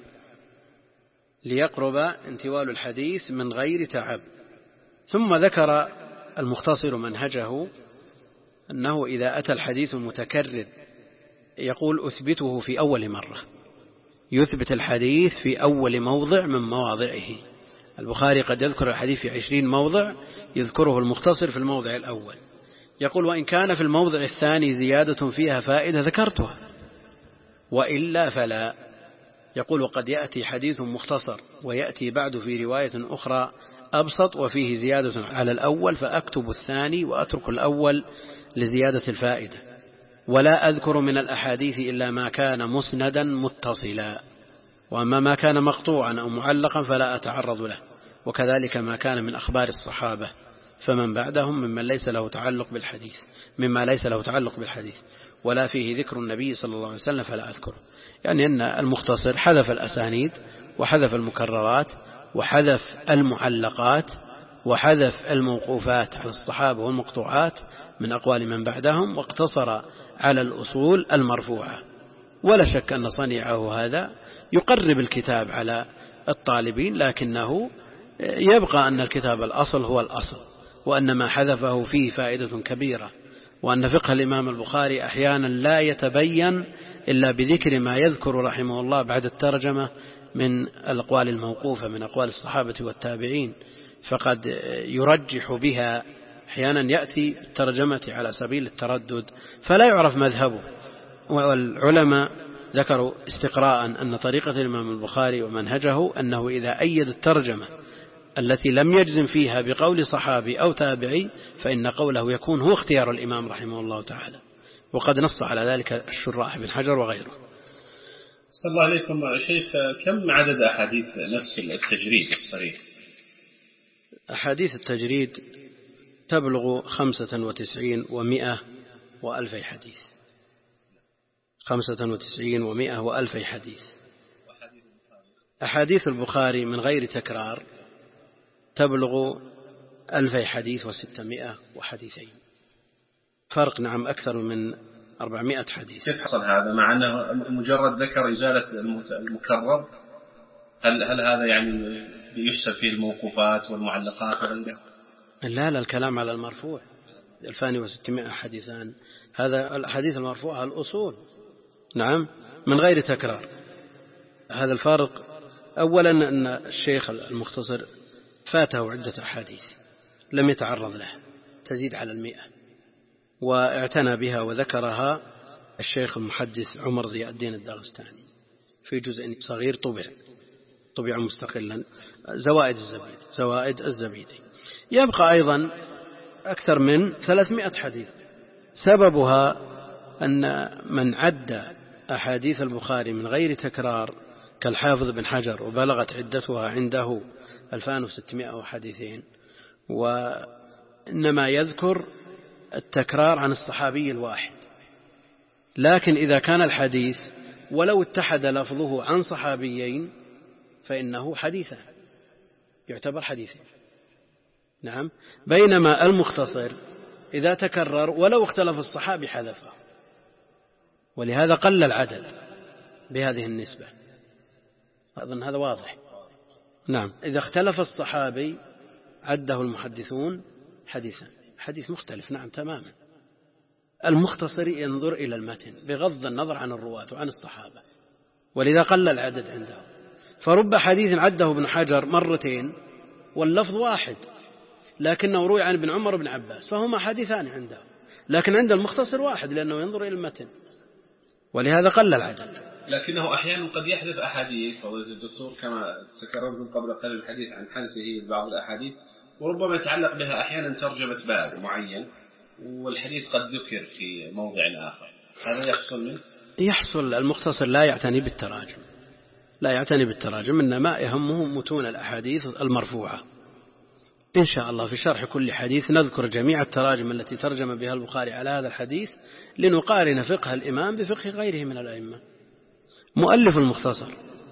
ليقرب انتوال الحديث من غير تعب ثم ذكر المختصر منهجه أنه إذا أتى الحديث المتكرر يقول أثبته في أول مرة، يثبت الحديث في أول موضع من مواضعه. البخاري قد يذكر الحديث في عشرين موضع، يذكره المختصر في الموضع الأول. يقول: وإن كان في الموضع الثاني زيادة فيها فائدة ذكرتها، وإلا فلا. يقول: وقد يأتي حديث مختصر ويأتي بعد في رواية أخرى أبسط وفيه زيادة على الأول، فأكتب الثاني وأترك الأول لزيادة الفائدة، ولا أذكر من الأحاديث إلا ما كان مسندا متصلا، وأما ما كان مقطوعا أو معلقا فلا أتعرض له، وكذلك ما كان من أخبار الصحابة فمن بعدهم ممن ليس له تعلق بالحديث مما ليس له تعلق بالحديث ولا فيه ذكر النبي صلى الله عليه وسلم فلا أذكره. يعني أن المختصر حذف الأسانيد وحذف المكررات وحذف المعلقات وحذف الموقوفات على الصحابة والمقطوعات من أقوال من بعدهم، واقتصر على الأصول المرفوعة. ولا شك أن صنيعه هذا يقرب الكتاب على الطالبين، لكنه يبقى أن الكتاب الأصل هو الأصل، وأن ما حذفه فيه فائدة كبيرة، وأن فقه الإمام البخاري أحيانا لا يتبين إلا بذكر ما يذكر رحمه الله بعد الترجمة من الأقوال الموقوفة من أقوال الصحابة والتابعين، فقد يرجح بها. أحيانا يأتي الترجمة على سبيل التردد فلا يعرف مذهبه، والعلماء ذكروا استقراء أن طريقة الإمام البخاري ومنهجه أنه إذا أيد الترجمة التي لم يجزم فيها بقول صحابي أو تابعي فإن قوله يكون هو اختيار الإمام رحمه الله تعالى، وقد نص على ذلك الشراح بن حجر وغيره. صلى الله عليكم شيخ، كم عدد أحاديث نفس التجريد الصريح؟ أحاديث التجريد تبلغ خمسة وتسعين ومئة وألفي حديث، خمسة وتسعين ومئة وألفي حديث. أحاديث البخاري من غير تكرار تبلغ ألفي حديث وستمائة وحديثين، فرق نعم أكثر من أربعمائة حديث. كيف حصل هذا مع أنه مجرد ذكر إزالة المكرر؟ هل, هل هذا يعني يحسب فيه الموقوفات والمعلقات وغيرها؟ لا لا، الكلام على المرفوع. ألفان وستمائة حديثان، هذا الحديث المرفوع الأصول نعم من غير تكرار. هذا الفارق. أولا أن الشيخ المختصر فاته عدة أحاديث لم يتعرض له تزيد على المئة، واعتنى بها وذكرها الشيخ المحدث عمر ضياء الدين الداغستاني في جزء صغير طبع طبع مستقلا، زوائد الزبيدي زوائد الزبيدي. يبقى أيضا أكثر من ثلاثمائة حديث، سببها أن من عد أحاديث البخاري من غير تكرار كالحافظ بن حجر وبلغت عدتها عنده ألفان وستمائة حديثين، وإنما يذكر التكرار عن الصحابي الواحد. لكن إذا كان الحديث ولو اتحد لفظه عن صحابيين فإنه حديثا يعتبر حديثا. نعم. بينما المختصر إذا تكرر ولو اختلف الصحابي حذفه، ولهذا قل العدد بهذه النسبة. أظن هذا واضح. نعم. إذا اختلف الصحابي عده المحدثون حديثا، حديث مختلف. نعم تماما. المختصر ينظر إلى المتن بغض النظر عن الرواة وعن الصحابة، ولذا قل العدد عنده. فرب حديث عده ابن حجر مرتين واللفظ واحد، لكنه روي عن ابن عمر وابن عباس، فهما حديثان عنده، لكن عند المختصر واحد لأنه ينظر إلى المتن، ولهذا قل العدد. لكنه أحيانا قد يحدث أحاديث فضيلة الدكتور كما تكررتم قبل قليل الحديث عن حذفه بعض الأحاديث، وربما يتعلق بها أحيانا ترجمة باب معين والحديث قد ذكر في موضع آخر، هذا يحصل منه؟ يحصل. المختصر لا يعتني بالتراجم، لا يعتني بالتراجم، إنما يهمه متون الأحاديث المرفوعة. إن شاء الله في شرح كل حديث نذكر جميع التراجم التي ترجم بها البخاري على هذا الحديث لنقارن فقه الإمام بفقه غيره من الأئمة. مؤلف المختصر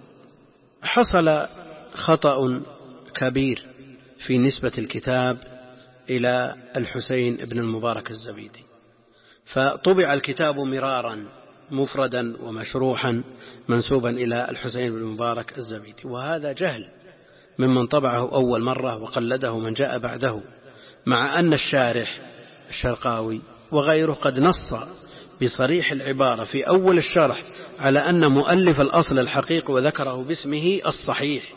حصل خطأ كبير في نسبة الكتاب إلى الحسين بن المبارك الزبيدي، فطبع الكتاب مرارا مفردا ومشروحا منسوبا إلى الحسين بن المبارك الزبيدي، وهذا جهل ممن طبعه أول مرة وقلده من جاء بعده، مع أن الشارح الشرقاوي وغيره قد نص بصريح العبارة في أول الشرح على أن مؤلف الأصل الحقيقي وذكره باسمه الصحيح.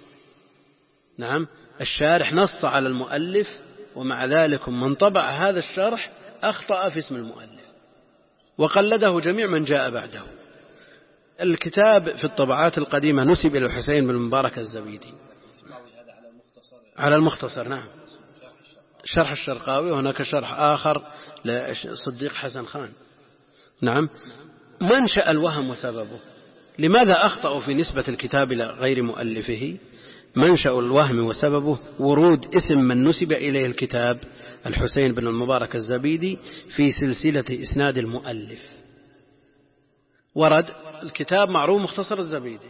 نعم. الشارح نص على المؤلف، ومع ذلك من طبع هذا الشرح أخطأ في اسم المؤلف وقلده جميع من جاء بعده. الكتاب في الطبعات القديمة نسب إلى الحسين بن المبارك الزبيدي على المختصر. نعم. شرح الشرقاوي، وهناك شرح آخر لصديق حسن خان. نعم. منشأ الوهم وسببه، لماذا أخطأوا في نسبة الكتاب إلى غير مؤلفه؟ منشأ الوهم وسببه ورود اسم من نسب إليه الكتاب الحسين بن المبارك الزبيدي في سلسلة إسناد المؤلف. ورد الكتاب معروف مختصر الزبيدي،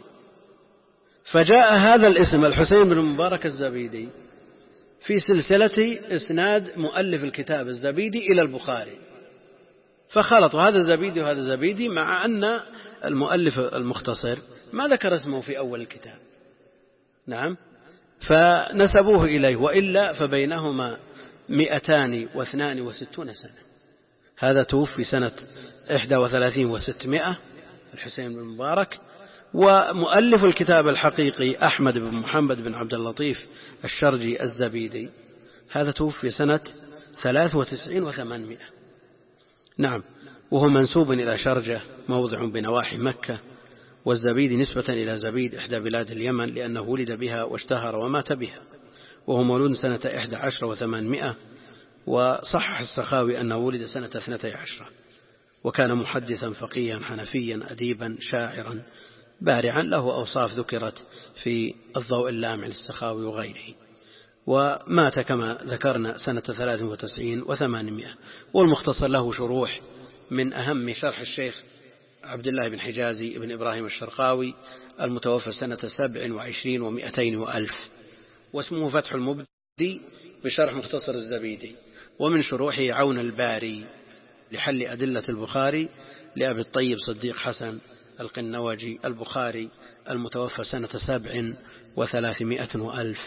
فجاء هذا الاسم الحسين بن المبارك الزبيدي في سلسلة إسناد مؤلف الكتاب الزبيدي إلى البخاري، فخلطوا هذا زبيدي وهذا زبيدي، مع أن المؤلف المختصر ما ذكر اسمه في أول الكتاب. نعم. فنسبوه إليه، وإلا فبينهما مئتان واثنان وستون سنة. هذا توفي سنة إحدى وثلاثين وستمائة الحسين بن المبارك، ومؤلف الكتاب الحقيقي أحمد بن محمد بن عبد اللطيف الشرجي الزبيدي، هذا توفي سنة ثلاث وتسعين وثمانمائة. نعم. وهو منسوب إلى شرجة موضع بنواحي مكة، والزبيدي نسبة إلى زبيد إحدى بلاد اليمن لأنه ولد بها واشتهر ومات بها، وهو مولود سنة إحدى عشر وثمانمائة، وصحح السخاوي أنه ولد سنة اثنتي عشرة، وكان محدثا فقيها حنفيا أديبا شاعرا بارعا، له أوصاف ذكرت في الضوء اللامع للسخاوي وغيره، ومات كما ذكرنا سنة ثلاث وتسعين وثمانمائة. والمختصر له شروح، من أهم شرح الشيخ عبد الله بن حجازي بن إبراهيم الشرقاوي المتوفى سنة سبع وعشرين ومئتين وألف، واسمه فتح المبدي بشرح مختصر الزبيدي. ومن شروحه عون الباري لحل أدلة البخاري لأبي الطيب صديق حسن القنوجي البخاري المتوفى سنة سبع وثلاثمائة وألف.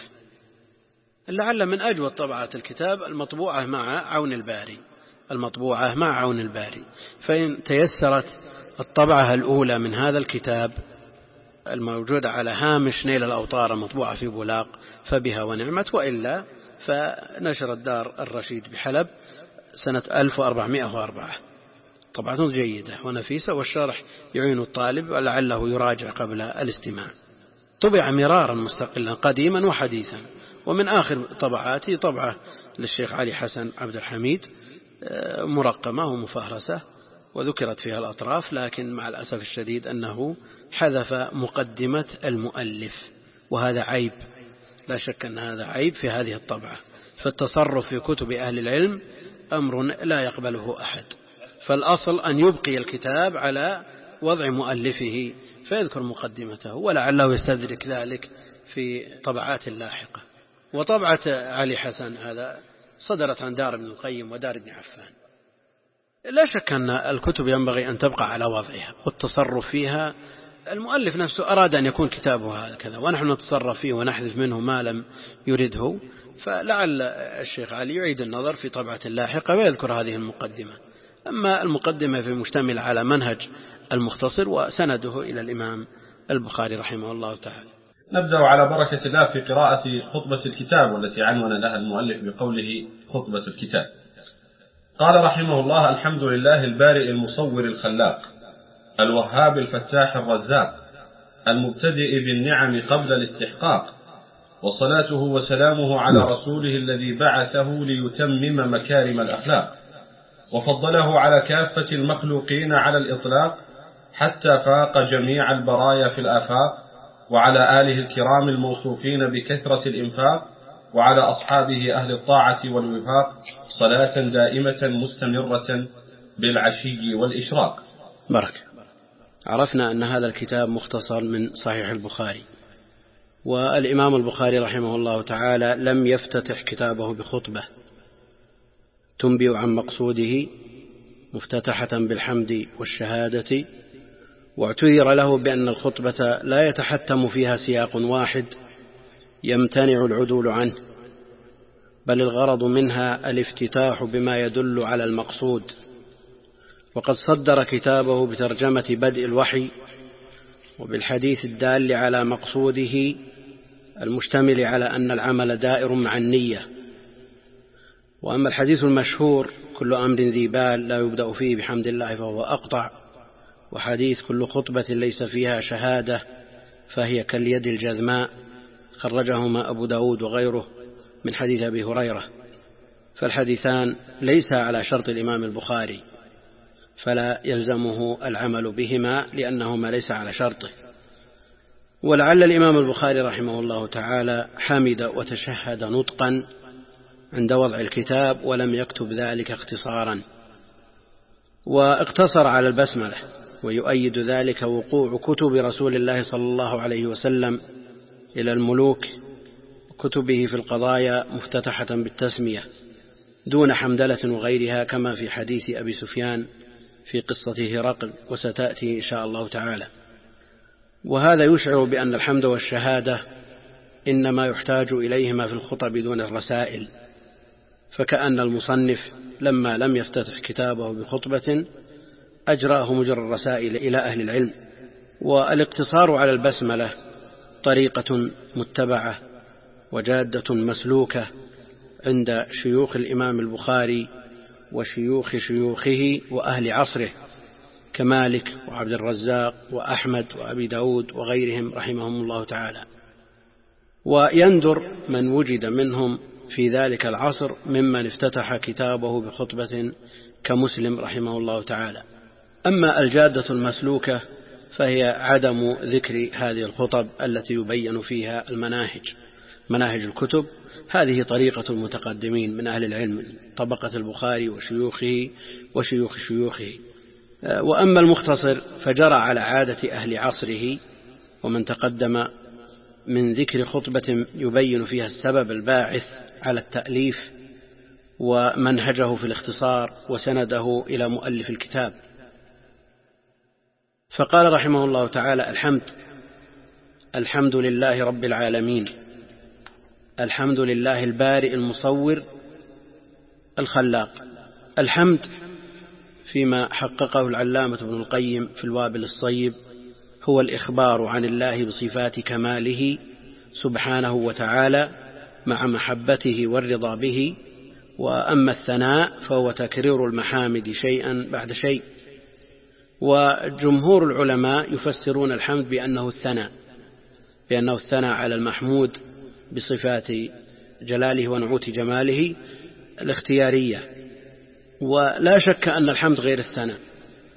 لعل من أجود طبعات الكتاب المطبوعة مع عون الباري، المطبوعة مع عون الباري، فإن تيسرت الطبعة الأولى من هذا الكتاب الموجودة على هامش نيل الأوطار المطبوعة في بولاق فبها ونعمت، وإلا فنشر الدار الرشيد بحلب سنة ألف وأربعمائة وأربعة، طبعة جيدة ونفيسة، والشرح يعين الطالب ولعله يراجع قبل الاستماع. طبع مرارا مستقلا قديما وحديثا. ومن آخر طبعاته طبعة للشيخ علي حسن عبد الحميد مرقمة ومفهرسة، وذكرت فيها الأطراف، لكن مع الأسف الشديد أنه حذف مقدمة المؤلف، وهذا عيب، لا شك أن هذا عيب في هذه الطبعة. فالتصرف في كتب أهل العلم أمر لا يقبله أحد، فالأصل أن يبقي الكتاب على وضع مؤلفه فيذكر مقدمته، ولعله يستدرك ذلك في طبعات لاحقة. وطبعة علي حسن هذا صدرت عن دار ابن القيم ودار ابن عفان. لا شك أن الكتب ينبغي أن تبقى على وضعها، والتصرف فيها المؤلف نفسه أراد أن يكون كتابه هكذا، ونحن نتصرف فيه ونحذف منه ما لم يرده، فلعل الشيخ علي يعيد النظر في طبعة لاحقة ويذكر هذه المقدمة. أما المقدمة في مشتمل على منهج المختصر وسنده إلى الإمام البخاري رحمه الله تعالى. نبدأ على بركة الله في قراءة خطبة الكتاب والتي عنون لها المؤلف بقوله خطبة الكتاب. قال رحمه الله: الحمد لله البارئ المصور الخلاق الوهاب الفتاح الرزاق المبتدئ بالنعم قبل الاستحقاق، وصلاته وسلامه على رسوله الذي بعثه ليتمم مكارم الأخلاق، وفضله على كافة المخلوقين على الإطلاق حتى فاق جميع البرايا في الآفاق، وعلى آله الكرام الموصوفين بكثرة الإنفاق، وعلى أصحابه أهل الطاعة والوفاق، صلاة دائمة مستمرة بالعشي والإشراق. بارك. عرفنا أن هذا الكتاب مختصر من صحيح البخاري، والإمام البخاري رحمه الله تعالى لم يفتتح كتابه بخطبة تنبئ عن مقصوده مفتتحة بالحمد والشهادة، واعتذر له بأن الخطبة لا يتحتم فيها سياق واحد يمتنع العدول عنه، بل الغرض منها الافتتاح بما يدل على المقصود. وقد صدر كتابه بترجمة بدء الوحي وبالحديث الدال على مقصوده المشتمل على أن العمل دائر مع النية. وأما الحديث المشهور كل أمر ذي بال لا يبدأ فيه بحمد الله فهو أقطع، وحديث كل خطبة ليس فيها شهادة فهي كاليد الجذماء خرجهما أبو داود وغيره من حديث أبي هريرة، فالحديثان ليس على شرط الإمام البخاري، فلا يلزمه العمل بهما لأنهما ليس على شرطه. ولعل الإمام البخاري رحمه الله تعالى حمد وتشهد نطقا عند وضع الكتاب ولم يكتب ذلك اختصارا، واقتصر على البسملة، ويؤيد ذلك وقوع كتب رسول الله صلى الله عليه وسلم إلى الملوك كتبه في القضايا مفتتحة بالتسمية دون حمدلة وغيرها، كما في حديث أبي سفيان في قصة هرقل، وستأتي إن شاء الله تعالى. وهذا يشعر بأن الحمد والشهادة إنما يحتاج إليهما في الخطب دون الرسائل، فكأن المصنف لما لم يفتتح كتابه بخطبة أجراه مجرى الرسائل إلى أهل العلم. والاقتصار على البسملة طريقة متبعة وجادة مسلوكة عند شيوخ الإمام البخاري وشيوخ شيوخه وأهل عصره كمالك وعبد الرزاق وأحمد وأبي داود وغيرهم رحمهم الله تعالى. ويندر من وجد منهم في ذلك العصر ممن افتتح كتابه بخطبة كمسلم رحمه الله تعالى. أما الجادة المسلوكة فهي عدم ذكر هذه الخطب التي يبين فيها المناهج مناهج الكتب. هذه طريقة المتقدمين من أهل العلم، طبقة البخاري وشيوخه وشيوخ شيوخه. وأما المختصر فجرى على عادة أهل عصره ومن تقدم من ذكر خطبة يبين فيها السبب الباعث على التأليف ومنهجه في الاختصار وسنده إلى مؤلف الكتاب. فقال رحمه الله تعالى: الحمد الحمد لله رب العالمين، الحمد لله البارئ المصور الخلاق. الحمد فيما حققه العلامة ابن القيم في الوابل الصيب هو الإخبار عن الله بصفات كماله سبحانه وتعالى مع محبته والرضا به. وأما الثناء فهو تكرير المحامد شيئا بعد شيء. وجمهور العلماء يفسرون الحمد بأنه الثناء بأنه الثناء على المحمود بصفات جلاله ونعوت جماله الاختيارية. ولا شك أن الحمد غير الثناء،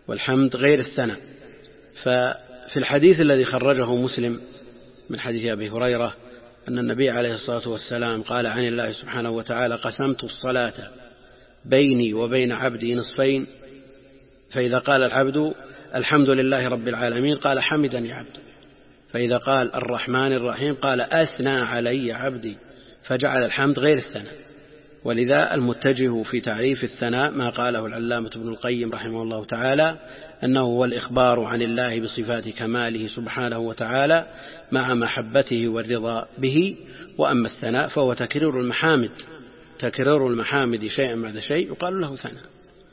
والحمد غير الثناء. ففي الحديث الذي خرجه مسلم من حديث أبي هريرة أن النبي عليه الصلاة والسلام قال عن الله سبحانه وتعالى: قسمت الصلاة بيني وبين عبدي نصفين، فإذا قال العبد الحمد لله رب العالمين قال حمدني عبدي، فإذا قال الرحمن الرحيم قال أثنى علي عبدي، فجعل الحمد غير الثناء. ولذا المتجه في تعريف الثناء ما قاله العلامة ابن القيم رحمه الله تعالى، أنه هو الإخبار عن الله بصفات كماله سبحانه وتعالى مع محبته والرضا به. وأما الثناء فهو تكرير المحامد، تكرير المحامد شيئا بعد شيء يقال له ثناء.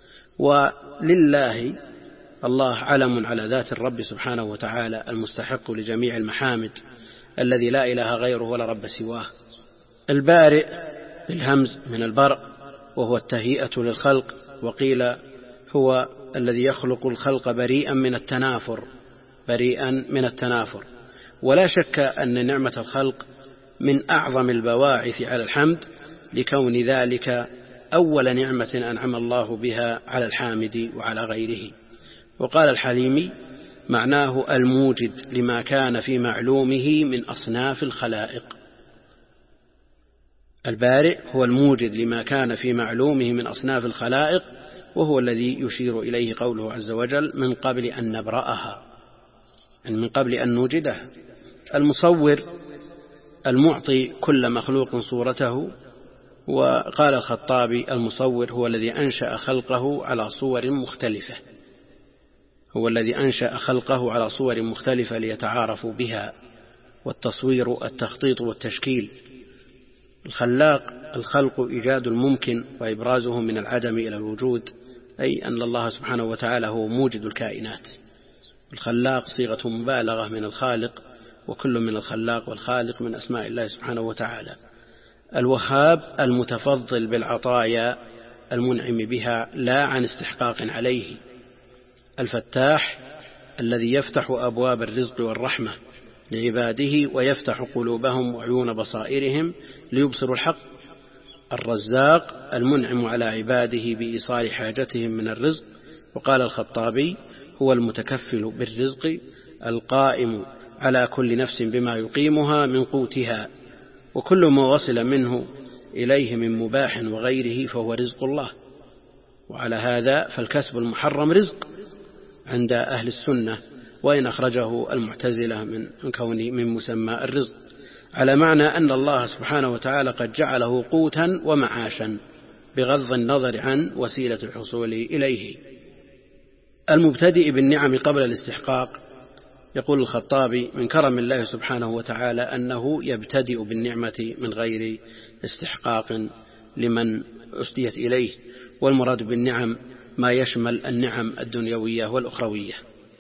ولله الله علم على ذات الرب سبحانه وتعالى المستحق لجميع المحامد، الذي لا إله غيره ولا رب سواه. البارئ للهمز من البرء، وهو التهيئة للخلق، وقيل هو الذي يخلق الخلق بريئا من التنافر، بريئا من التنافر. ولا شك أن نعمة الخلق من أعظم البواعث على الحمد، لكون ذلك أول نعمة أنعم الله بها على الحامد وعلى غيره. وقال الحليمي: معناه الموجد لما كان في معلومه من أصناف الخلائق. البارئ هو الموجد لما كان في معلومه من أصناف الخلائق، وهو الذي يشير إليه قوله عز وجل: من قبل أن نبرأها، يعني من قبل أن نوجدها. المصور المعطي كل مخلوق صورته. وقال الخطابي: المصور هو الذي أنشأ خلقه على صور مختلفة، هو الذي أنشأ خلقه على صور مختلفة ليتعارفوا بها. والتصوير التخطيط والتشكيل. الخلاق الخلق إيجاد الممكن وإبرازه من العدم إلى الوجود، أي أن الله سبحانه وتعالى هو موجد الكائنات. الخلاق صيغة مبالغة من الخالق، وكل من الخلاق والخالق من أسماء الله سبحانه وتعالى. الوهاب المتفضل بالعطايا المنعم بها لا عن استحقاق عليه. الفتاح الذي يفتح أبواب الرزق والرحمة لعباده ويفتح قلوبهم وعيون بصائرهم ليبصروا الحق. الرزاق المنعم على عباده بإيصال حاجتهم من الرزق. وقال الخطابي: هو المتكفل بالرزق القائم على كل نفس بما يقيمها من قوتها، وكل ما وصل منه إليه من مباح وغيره فهو رزق الله. وعلى هذا فالكسب المحرم رزق عند أهل السنة، وإن أخرجه المعتزلة من كون من مسمى الرزق، على معنى أن الله سبحانه وتعالى قد جعله قوتا ومعاشا بغض النظر عن وسيلة الحصول إليه. المبتدئ بالنعم قبل الاستحقاق. يقول الخطابي: من كرم الله سبحانه وتعالى أنه يبتدئ بالنعمة من غير استحقاق لمن أسديت إليه، والمراد بالنعم ما يشمل النعم الدنيوية والأخروية.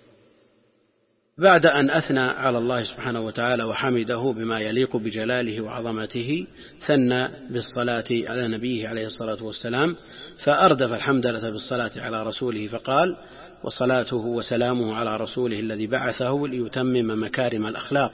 بعد أن أثنى على الله سبحانه وتعالى وحمده بما يليق بجلاله وعظمته، ثنى بالصلاة على نبيه عليه الصلاة والسلام، فأردف الحمدلة بالصلاة على رسوله فقال: وصلاته وسلامه على رسوله الذي بعثه ليتمم مكارم الأخلاق.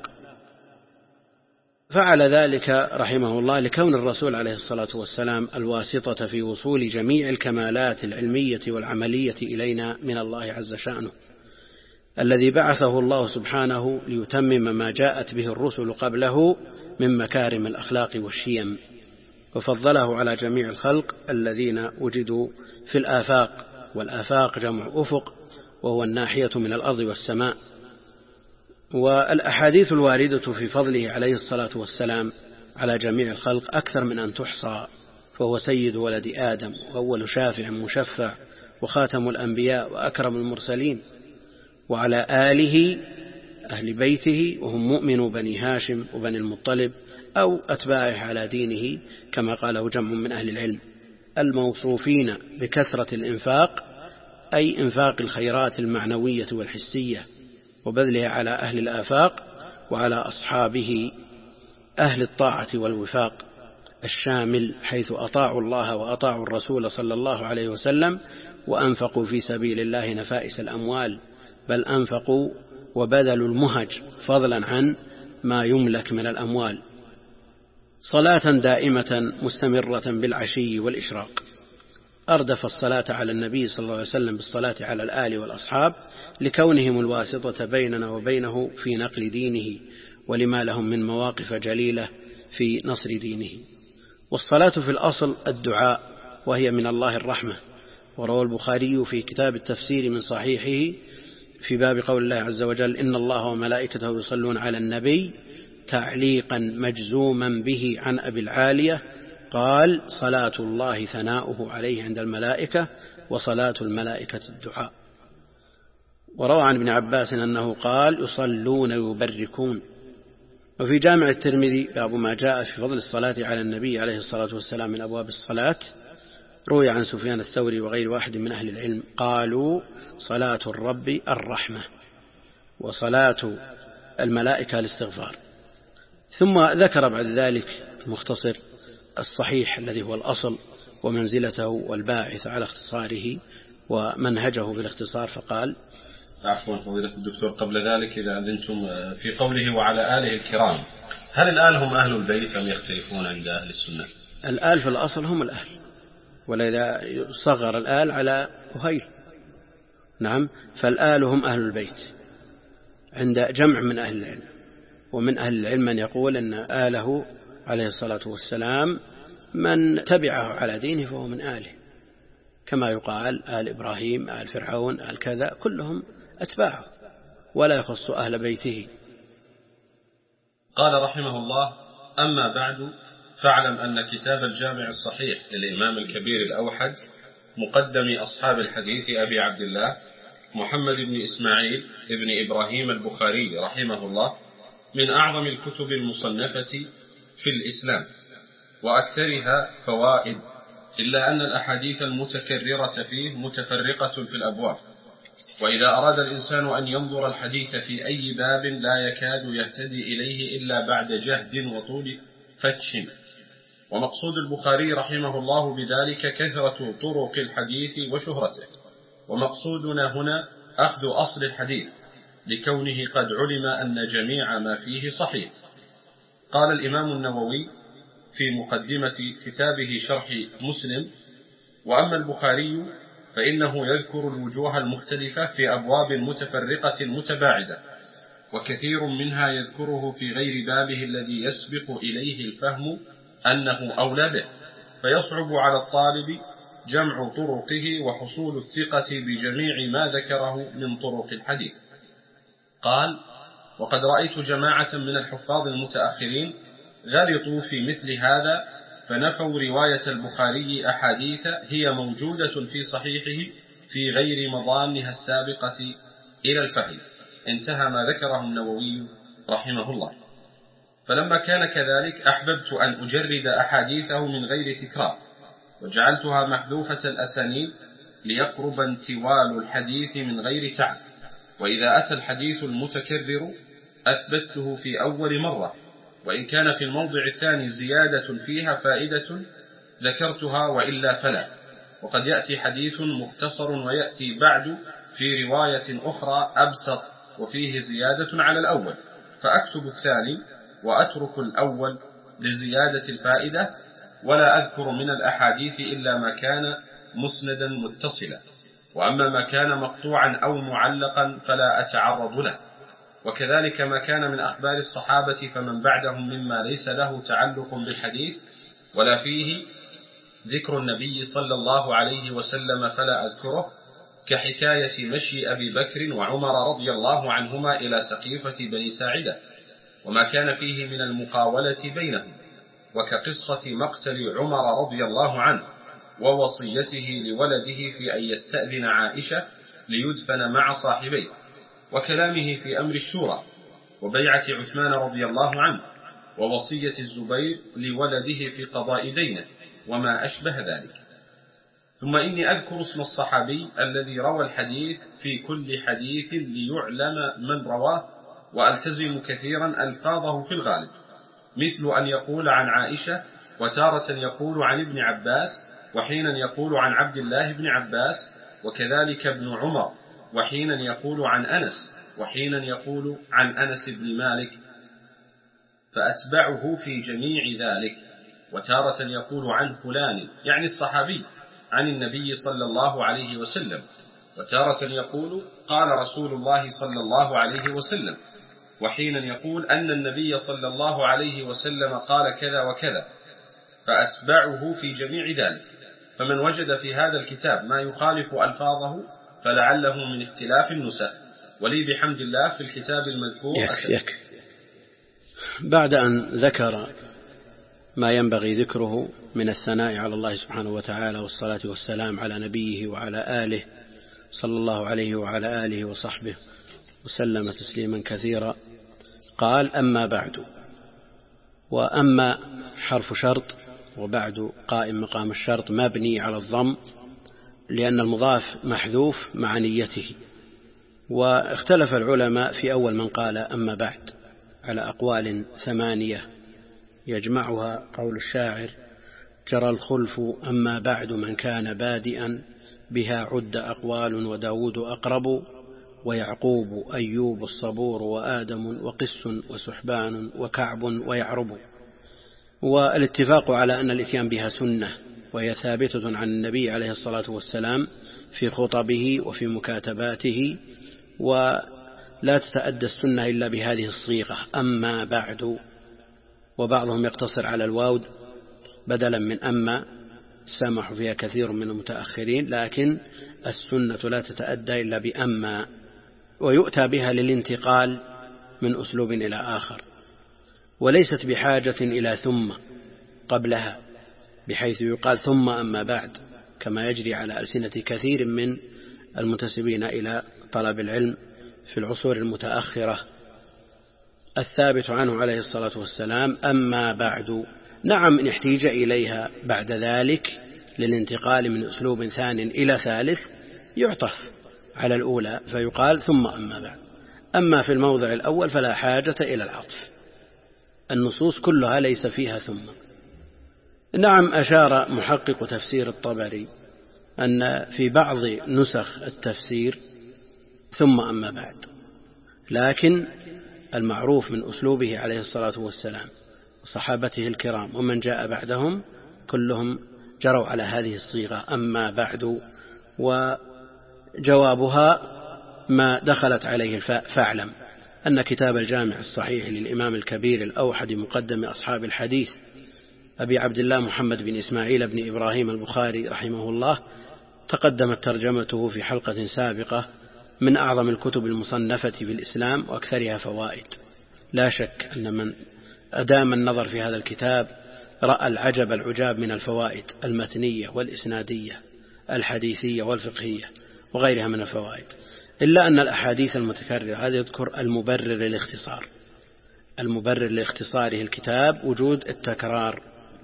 فعل ذلك رحمه الله لكون الرسول عليه الصلاة والسلام الواسطة في وصول جميع الكمالات العلمية والعملية إلينا من الله عز شأنه، الذي بعثه الله سبحانه ليتمم ما جاءت به الرسل قبله من مكارم الأخلاق والشيم، وفضله على جميع الخلق الذين وجدوا في الآفاق. والآفاق جمع أفق، وهو الناحية من الأرض والسماء. والأحاديث الواردة في فضله عليه الصلاة والسلام على جميع الخلق أكثر من أن تحصى، فهو سيد ولد آدم، وأول شافع مشفع، وخاتم الأنبياء، وأكرم المرسلين. وعلى آله أهل بيته، وهم مؤمن بني هاشم وبني المطلب أو أتباعه على دينه، كما قاله جمع من أهل العلم، الموصوفين بكثرة الإنفاق، أي إنفاق الخيرات المعنوية والحسية، وبذلها على أهل الآفاق، وعلى أصحابه أهل الطاعة والوفاق الشامل، حيث أطاعوا الله وأطاعوا الرسول صلى الله عليه وسلم، وأنفقوا في سبيل الله نفائس الأموال، بل أنفقوا وبذلوا المهج فضلا عن ما يملك من الأموال، صلاة دائمة مستمرة بالعشي والإشراق. أردف الصلاة على النبي صلى الله عليه وسلم بالصلاة على الآل والأصحاب لكونهم الواسطة بيننا وبينه في نقل دينه ولما لهم من مواقف جليلة في نصر دينه. والصلاة في الأصل الدعاء، وهي من الله الرحمة. وروى البخاري في كتاب التفسير من صحيحه في باب قول الله عز وجل إن الله وملائكته يصلون على النبي تعليقا مجزوما به عن أبي العالية قال صلاة الله ثناؤه عليه عند الملائكة وصلاة الملائكة الدعاء. وروى عن ابن عباس أنه قال يصلون يبركون. وفي جامع الترمذي باب ما جاء في فضل الصلاة على النبي عليه الصلاة والسلام من أبواب الصلاة روي عن سفيان الثوري وغير واحد من أهل العلم قالوا صلاة الرب الرحمة وصلاة الملائكة الاستغفار. ثم ذكر بعد ذلك المختصر الصحيح الذي هو الأصل ومنزلته والباعث على اختصاره ومنهجه في الاختصار فقال: عفوا فضيلة الدكتور، قبل ذلك إذا أذنتم في قوله وعلى آله الكرام، هل الآل هم أهل البيت أم يختلفون عند أهل السنة؟ الآل في الأصل هم الأهل، ولذا صغر الآل على أهيل. نعم، فالآل هم أهل البيت عند جمع من أهل العلم. ومن أهل العلم من يقول أن آله عليه الصلاة والسلام من تبعه على دينه فهو من آله، كما يقال آل إبراهيم آل فرعون آل كذا كلهم أتباعه ولا يخص أهل بيته. قال رحمه الله: أما بعد، فاعلم أن كتاب الجامع الصحيح للإمام الكبير الأوحد مقدم أصحاب الحديث أبي عبد الله محمد بن إسماعيل بن إبراهيم البخاري رحمه الله من أعظم الكتب المصنفة في الإسلام وأكثرها فوائد، إلا أن الأحاديث المتكررة فيه متفرقة في الأبواب، وإذا أراد الإنسان أن ينظر الحديث في أي باب لا يكاد يهتدي إليه إلا بعد جهد وطول فتش. ومقصود البخاري رحمه الله بذلك كثرة طرق الحديث وشهرته، ومقصودنا هنا أخذ أصل الحديث لكونه قد علم أن جميع ما فيه صحيح. قال الإمام النووي في مقدمة كتابه شرح مسلم: وأما البخاري فإنه يذكر الوجوه المختلفة في أبواب متفرقة متباعدة، وكثير منها يذكره في غير بابه الذي يسبق إليه الفهم أنه أولى به، فيصعب على الطالب جمع طرقه وحصول الثقة بجميع ما ذكره من طرق الحديث. قال: وقد رأيت جماعة من الحفاظ المتأخرين غلطوا في مثل هذا، فنفوا رواية البخاري أحاديث هي موجودة في صحيحه في غير مضامنها السابقة إلى الفهم. انتهى ما ذكره النووي رحمه الله. فلما كان كذلك أحببت أن أجرد أحاديثه من غير تكرار، وجعلتها محذوفة الأسانيد ليقرب انتوال الحديث من غير تعب، وإذا أتى الحديث المتكرر أثبته في أول مرة، وإن كان في الموضع الثاني زيادة فيها فائدة ذكرتها وإلا فلا. وقد يأتي حديث مختصر ويأتي بعد في رواية أخرى أبسط وفيه زيادة على الأول، فأكتب الثاني وأترك الأول لزيادة الفائدة، ولا أذكر من الأحاديث إلا ما كان مسندا متصلا، وأما ما كان مقطوعا أو معلقا فلا أتعرض له. وكذلك ما كان من أخبار الصحابة فمن بعدهم مما ليس له تعلق بالحديث ولا فيه ذكر النبي صلى الله عليه وسلم فلا أذكره، كحكاية مشي أبي بكر وعمر رضي الله عنهما إلى سقيفة بني ساعدة، وما كان فيه من المقاولة بينهم، وكقصة مقتل عمر رضي الله عنه ووصيته لولده في أن يستأذن عائشة ليدفن مع صاحبيه، وكلامه في أمر الشورى، وبيعة عثمان رضي الله عنه، ووصية الزبير لولده في قضاء دينه، وما أشبه ذلك. ثم إني أذكر اسم الصحابي الذي روى الحديث في كل حديث ليعلم من رواه، وألتزم كثيرا ألفاظه في الغالب، مثل أن يقول عن عائشة، وتارة يقول عن ابن عباس، وحينا يقول عن عبد الله بن عباس، وكذلك ابن عمر، وحينا يقول عن أنس، وحينا يقول عن أنس بن مالك، فأتبعه في جميع ذلك. وتارة يقول عن فلان يعني الصحابي عن النبي صلى الله عليه وسلم، وتارة يقول قال رسول الله صلى الله عليه وسلم، وحينا يقول أن النبي صلى الله عليه وسلم قال كذا وكذا، فأتبعه في جميع ذلك. فمن وجد في هذا الكتاب ما يخالف ألفاظه فلعله من اختلاف النسخ، ولي بحمد الله في الكتاب المذكور يكفي يكفي. بعد أن ذكر ما ينبغي ذكره من الثناء على الله سبحانه وتعالى والصلاة والسلام على نبيه وعلى آله صلى الله عليه وعلى آله وصحبه وسلم تسليما كثيرا، قال: أما بعد. وأما حرف شرط، وبعد قائم مقام الشرط مبني على الضم لأن المضاف محذوف مع نيته. واختلف العلماء في أول من قال أما بعد على أقوال ثمانية يجمعها قول الشاعر: جرى الخلف أما بعد من كان بادئا بها عد أقوال وداود أقرب ويعقوب أيوب الصبور وآدم وقس وسحبان وكعب ويعرب. والاتفاق على أن الإتيان بها سنة، وهي ثابتة عن النبي عليه الصلاة والسلام في خطبه وفي مكاتباته، ولا تتأدى السنة إلا بهذه الصيغة أما بعد. وبعضهم يقتصر على الواو بدلا من أما، سامح فيها كثير من المتأخرين، لكن السنة لا تتأدى إلا بأما، ويؤتى بها للانتقال من أسلوب إلى آخر، وليست بحاجة إلى ثم قبلها، بحيث يقال ثم أما بعد، كما يجري على ألسنة كثير من المنتسبين إلى طلب العلم في العصور المتأخرة. الثابت عنه عليه الصلاة والسلام أما بعد. نعم، إن احتيج إليها بعد ذلك للانتقال من أسلوب ثان إلى ثالث يعطف على الأولى فيقال ثم أما بعد. أما في الموضع الأول فلا حاجة إلى العطف، النصوص كلها ليس فيها ثم. نعم، أشار محقق تفسير الطبري أن في بعض نسخ التفسير ثم أما بعد، لكن المعروف من أسلوبه عليه الصلاة والسلام وصحابته الكرام ومن جاء بعدهم كلهم جروا على هذه الصيغة أما بعد. وجوابها ما دخلت عليه الفاء. فاعلم أن كتاب الجامع الصحيح للإمام الكبير الأوحد مقدم أصحاب الحديث أبي عبد الله محمد بن إسماعيل بن إبراهيم البخاري رحمه الله تقدمت ترجمته في حلقة سابقة، من أعظم الكتب المصنفة في الإسلام وأكثرها فوائد. لا شك أن من أدام النظر في هذا الكتاب رأى العجب العجاب من الفوائد المتنية والإسنادية الحديثية والفقهية وغيرها من الفوائد، إلا أن الأحاديث المتكررة هذا يذكر المبرر للاختصار. المبرر لاختصاره الكتاب وجود التكرار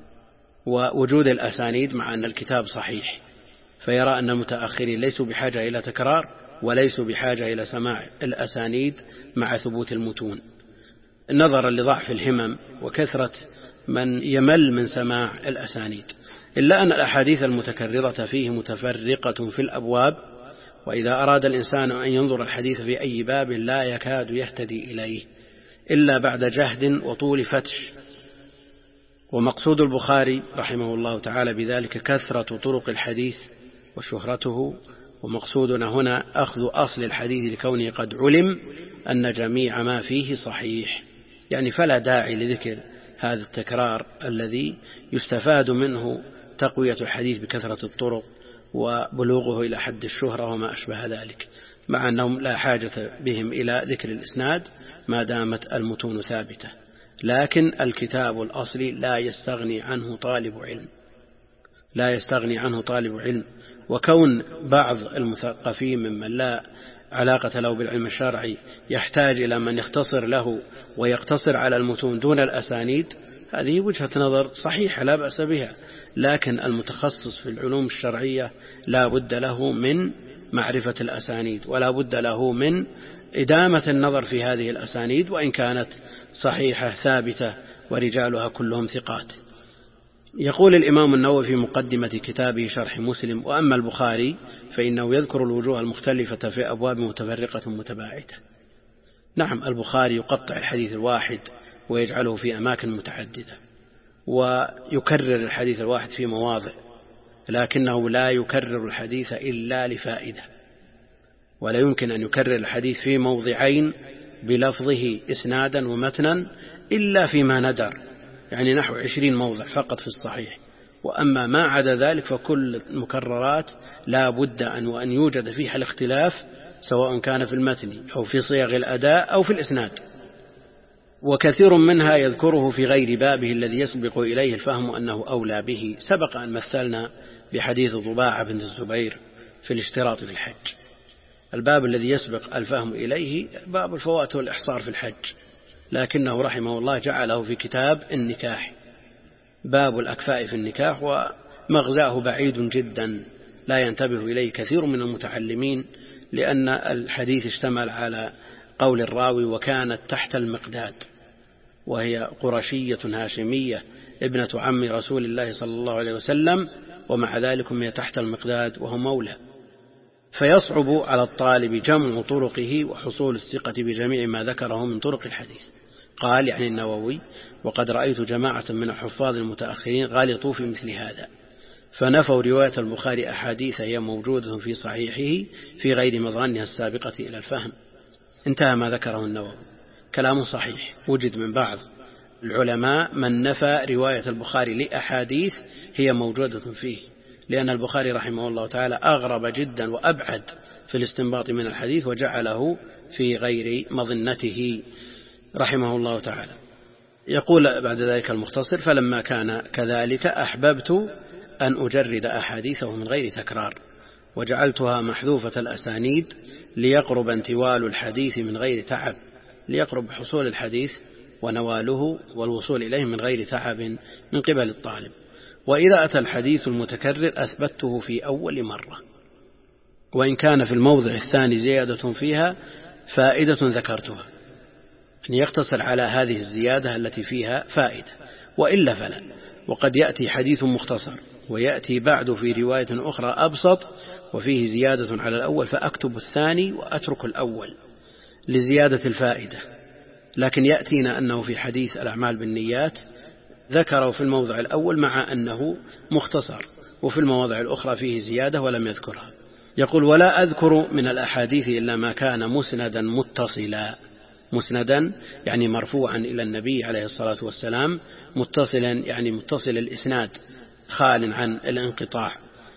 ووجود الأسانيد، مع أن الكتاب صحيح، فيرى أن المتأخرين ليسوا بحاجة إلى تكرار وليسوا بحاجة إلى سماع الأسانيد مع ثبوت المتون، نظرا لضعف الهمم وكثرة من يمل من سماع الأسانيد. إلا أن الأحاديث المتكررة فيه متفرقة في الأبواب، وإذا أراد الإنسان أن ينظر الحديث في أي باب لا يكاد يهتدي إليه إلا بعد جهد وطول فتش. ومقصود البخاري رحمه الله تعالى بذلك كثرة طرق الحديث وشهرته، ومقصودنا هنا أخذ أصل الحديث لكونه قد علم أن جميع ما فيه صحيح، يعني فلا داعي لذكر هذا التكرار الذي يستفاد منه تقوية الحديث بكثرة الطرق وبلوغه إلى حد الشهرة وما أشبه ذلك، مع أنهم لا حاجة بهم إلى ذكر الإسناد ما دامت المتون ثابتة. لكن الكتاب الأصلي لا يستغني عنه طالب علم، لا يستغني عنه طالب علم. وكون بعض المثقفين ممن لا علاقة له بالعلم الشرعي يحتاج إلى من يختصر له ويقتصر على المتون دون الأسانيد، هذه وجهة نظر صحيحة لا بأس بها، لكن المتخصص في العلوم الشرعية لا بد له من معرفة الأسانيد، ولا بد له من إدامة النظر في هذه الأسانيد وإن كانت صحيحة ثابتة ورجالها كلهم ثقات. يقول الإمام النووي في مقدمة كتابه شرح مسلم: وأما البخاري فإنه يذكر الوجوه المختلفة في أبواب متفرقة متباعدة. نعم، البخاري يقطع الحديث الواحد ويجعله في أماكن متعددة، ويكرر الحديث الواحد في مواضع، لكنه لا يكرر الحديث إلا لفائدة، ولا يمكن أن يكرر الحديث في موضعين بلفظه إسنادا ومتنا إلا فيما ندر، يعني نحو عشرين موضع فقط في الصحيح. وأما ما عدا ذلك فكل المكررات لا بد أن وأن يوجد فيها الاختلاف، سواء كان في المتن أو في صيغ الأداء أو في الإسناد. وكثير منها يذكره في غير بابه الذي يسبق إليه الفهم أنه أولى به. سبق أن مثلنا بحديث ضباعة بن الزبير في الاشتراط في الحج. الباب الذي يسبق الفهم إليه باب الفوات والإحصار في الحج، لكنه رحمه الله جعله في كتاب النكاح، باب الأكفاء في النكاح، ومغزاه بعيد جدا لا ينتبه إليه كثير من المتعلمين، لأن الحديث اشتمل على قول الراوي وكانت تحت المقداد، وهي قرشية هاشمية ابنة عم رسول الله صلى الله عليه وسلم، ومع ذلك هي تحت المقداد وهو مولى. فيصعب على الطالب جمع طرقه وحصول الثقة بجميع ما ذكره من طرق الحديث. قال يعني النووي: وقد رأيت جماعة من الحفاظ المتأخرين غالطوا في مثل هذا، فنفوا رواية البخاري أحاديث هي موجودة في صحيحه في غير مظانها السابقة إلى الفهم. انتهى ما ذكره النووي. كلام صحيح، وجد من بعض العلماء من نفى رواية البخاري لأحاديث هي موجودة فيه، لأن البخاري رحمه الله تعالى أغرب جدا وأبعد في الاستنباط من الحديث، وجعله في غير مظنته رحمه الله تعالى. يقول بعد ذلك المختصر: فلما كان كذلك أحببت أن أجرد أحاديثه من غير تكرار، وجعلتها محذوفة الأسانيد ليقرب انتوال الحديث من غير تعب، ليقرب حصول الحديث ونواله والوصول إليه من غير تعب من قبل الطالب. وإذا أتى الحديث المتكرر أثبته في أول مرة، وإن كان في الموضع الثاني زيادة فيها فائدة ذكرتها، أن يقتصر على هذه الزيادة التي فيها فائدة، وإلا فلا. وقد يأتي حديث مختصر ويأتي بعد في رواية أخرى أبسط وفيه زيادة على الأول، فأكتب الثاني وأترك الأول لزيادة الفائدة. لكن يأتينا أنه في حديث الأعمال بالنيات ذكره في الموضع الأول مع أنه مختصر، وفي المواضع الأخرى فيه زيادة ولم يذكرها. يقول: ولا أذكر من الأحاديث إلا ما كان مسندا متصلا. مسندا يعني مرفوعا إلى النبي عليه الصلاة والسلام، متصلا يعني متصل الإسناد خال عن الانقطاع.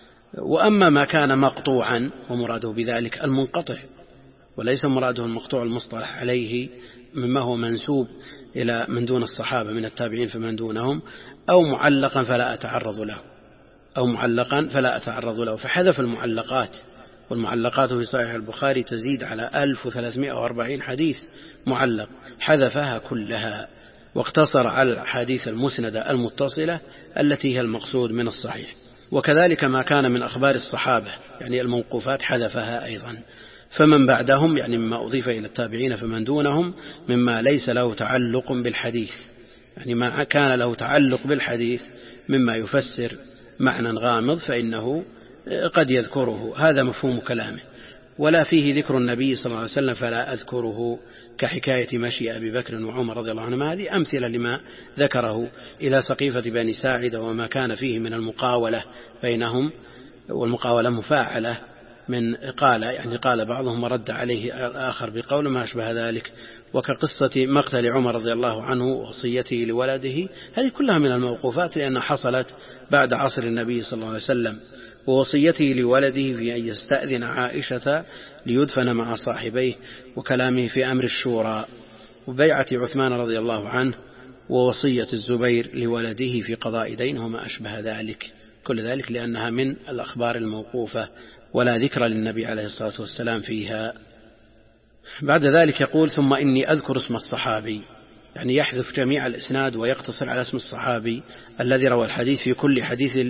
وأما ما كان مقطوعا ومراده بذلك المنقطع، وليس مراده المقطوع المصطلح عليه مما هو منسوب إلى من دون الصحابة من التابعين فمن دونهم، أو معلقا فلا أتعرض له أو معلقا فلا أتعرض له فحذف المعلقات. والمعلقات في صحيح البخاري تزيد على ألف وثلاثمائة وأربعين حديث معلق، حذفها كلها واقتصر على الحديث المسندة المتصلة التي هي المقصود من الصحيح. وكذلك ما كان من أخبار الصحابة يعني الموقوفات حذفها أيضا. فمن بعدهم يعني مما أضيف إلى التابعين فمن دونهم مما ليس له تعلق بالحديث، يعني ما كان له تعلق بالحديث مما يفسر معنى غامض فإنه قد يذكره، هذا مفهوم كلامه. ولا فيه ذكر النبي صلى الله عليه وسلم فلا أذكره، كحكاية مشي أبي بكر وعمر رضي الله عنهما، هذه أمثلة لما ذكره إلى سقيفة بني ساعدة وما كان فيه من المقاولة بينهم، والمقاولة مفاعلة من قال يعني قال بعضهم ورد عليه الآخر بقول ما أشبه ذلك، وكقصة مقتل عمر رضي الله عنه ووصيته لولده، هذه كلها من الموقوفات لأنها حصلت بعد عصر النبي صلى الله عليه وسلم، ووصيته لولده في أن يستأذن عائشة ليدفن مع صاحبيه، وكلامه في أمر الشورى، وبيعة عثمان رضي الله عنه، ووصية الزبير لولده في قضاء دين وما أشبه ذلك، كل ذلك لأنها من الأخبار الموقوفة ولا ذكر للنبي عليه الصلاة والسلام فيها. بعد ذلك يقول: ثم إني أذكر اسم الصحابي، يعني يحذف جميع الإسناد ويقتصر على اسم الصحابي الذي روى الحديث في كل حديث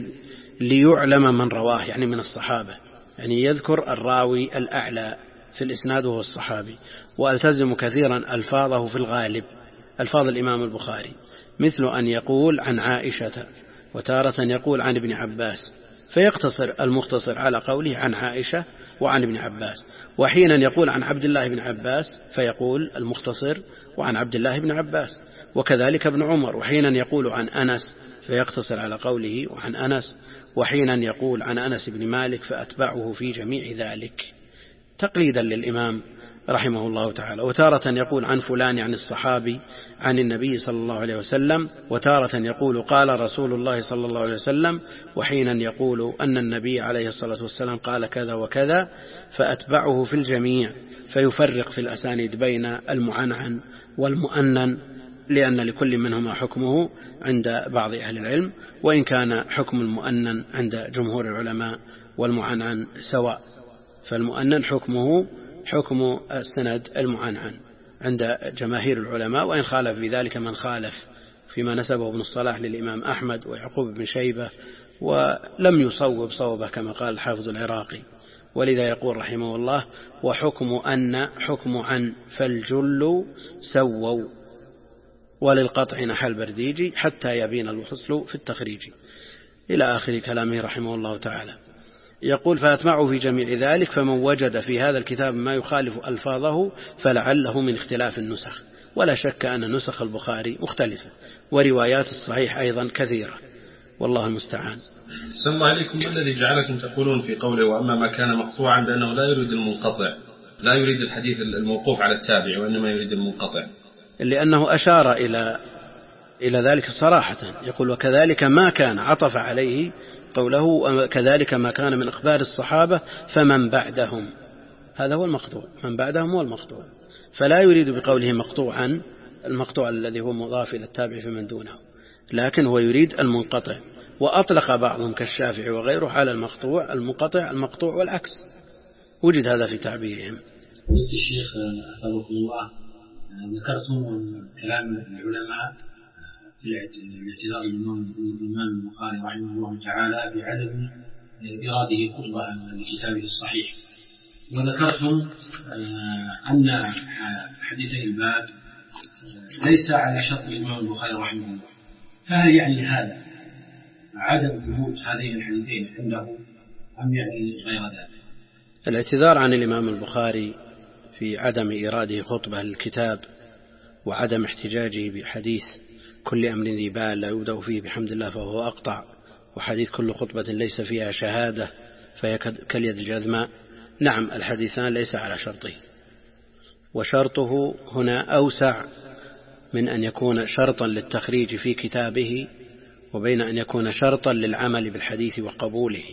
ليعلم من رواه، يعني من الصحابة، يعني يذكر الراوي الأعلى في الإسناد وهو الصحابي. وألتزم كثيرا ألفاظه في الغالب، ألفاظ الإمام البخاري، مثل أن يقول عن عائشة، وتارة يقول عن ابن عباس، فيقتصر المختصر على قوله عن عائشة وعن ابن عباس. وحينا يقول عن عبد الله بن عباس فيقول المختصر وعن عبد الله بن عباس، وكذلك ابن عمر. وحينا يقول عن أنس فيقتصر على قوله وعن أنس، وحينا يقول عن أنس بن مالك فأتبعه في جميع ذلك تقليدا للإمام رحمه الله تعالى. وتارة يقول عن فلان عن الصحابي عن النبي صلى الله عليه وسلم، وتارة يقول قال رسول الله صلى الله عليه وسلم، وحينا يقول أن النبي عليه الصلاة والسلام قال كذا وكذا، فأتبعه في الجميع فيفرق في الأسانيد بين المعنعن والمؤنن، لأن لكل منهما حكمه عند بعض أهل العلم، وإن كان حكم المؤنن عند جمهور العلماء والمعنعن سواء، فالمؤنن حكمه حكم السند المعنعن عند جماهير العلماء، وإن خالف في ذلك من خالف فيما نسبه ابن الصلاح للإمام أحمد ويعقوب بن شيبة، ولم يصوب صوبه كما قال الحافظ العراقي. ولذا يقول رحمه الله وحكم أن حكم عن فالجل سووا، وللقطع نحى البرديجي حتى يبين الفصل في التخريج، إلى آخر كلامه رحمه الله تعالى. يقول فأتبعه في جميع ذلك، فمن وجد في هذا الكتاب ما يخالف ألفاظه فلعله من اختلاف النسخ، ولا شك أن نسخ البخاري مختلفة، وروايات الصحيح أيضا كثيرة، والله المستعان. سلام الله عليكم. ما الذي جعلكم تقولون في قوله وأما ما كان مقطوعا بأنه لا يريد المنقطع، لا يريد الحديث الموقوف على التابع، وإنما يريد المنقطع؟ لأنه أشار إلى إلى ذلك صراحة، يقول وكذلك ما كان، عطف عليه قوله كذلك ما كان من أخبار الصحابة فمن بعدهم، هذا هو المقطوع، من بعدهم هو المقطوع، فلا يريد بقوله مقطوعا المقطوع الذي هو مضاف إلى التابع فمن دونه، لكن هو يريد المنقطع. وأطلق بعضهم كالشافعي وغيره على المقطوع المنقطع المقطوع والعكس، وجد هذا في تعبيرهم. قلت الشيخ حفظكم الله ذكرتم كلام العلماء في الاعتذار الإمام البخاري رحمه الله تعالى بعدم إراده خطبة لكتابه الصحيح، وذكرتم أن حديث الباب ليس على شرط الإمام البخاري رحمه الله، فهل يعني هذا عدم ثبوت هذين الحديثين عنده أم يعني غير ذلك؟ الاعتذار عن الإمام البخاري في عدم إراده خطبة للكتاب وعدم احتجاجه بحديث كل أمر ذي بال لا يبدأ فيه بحمد الله فهو أقطع، وحديث كل خطبة ليس فيها شهادة فهي كاليد الجذماء، نعم الحديثان ليس على شرطه، وشرطه هنا أوسع من أن يكون شرطا للتخريج في كتابه وبين أن يكون شرطا للعمل بالحديث وقبوله.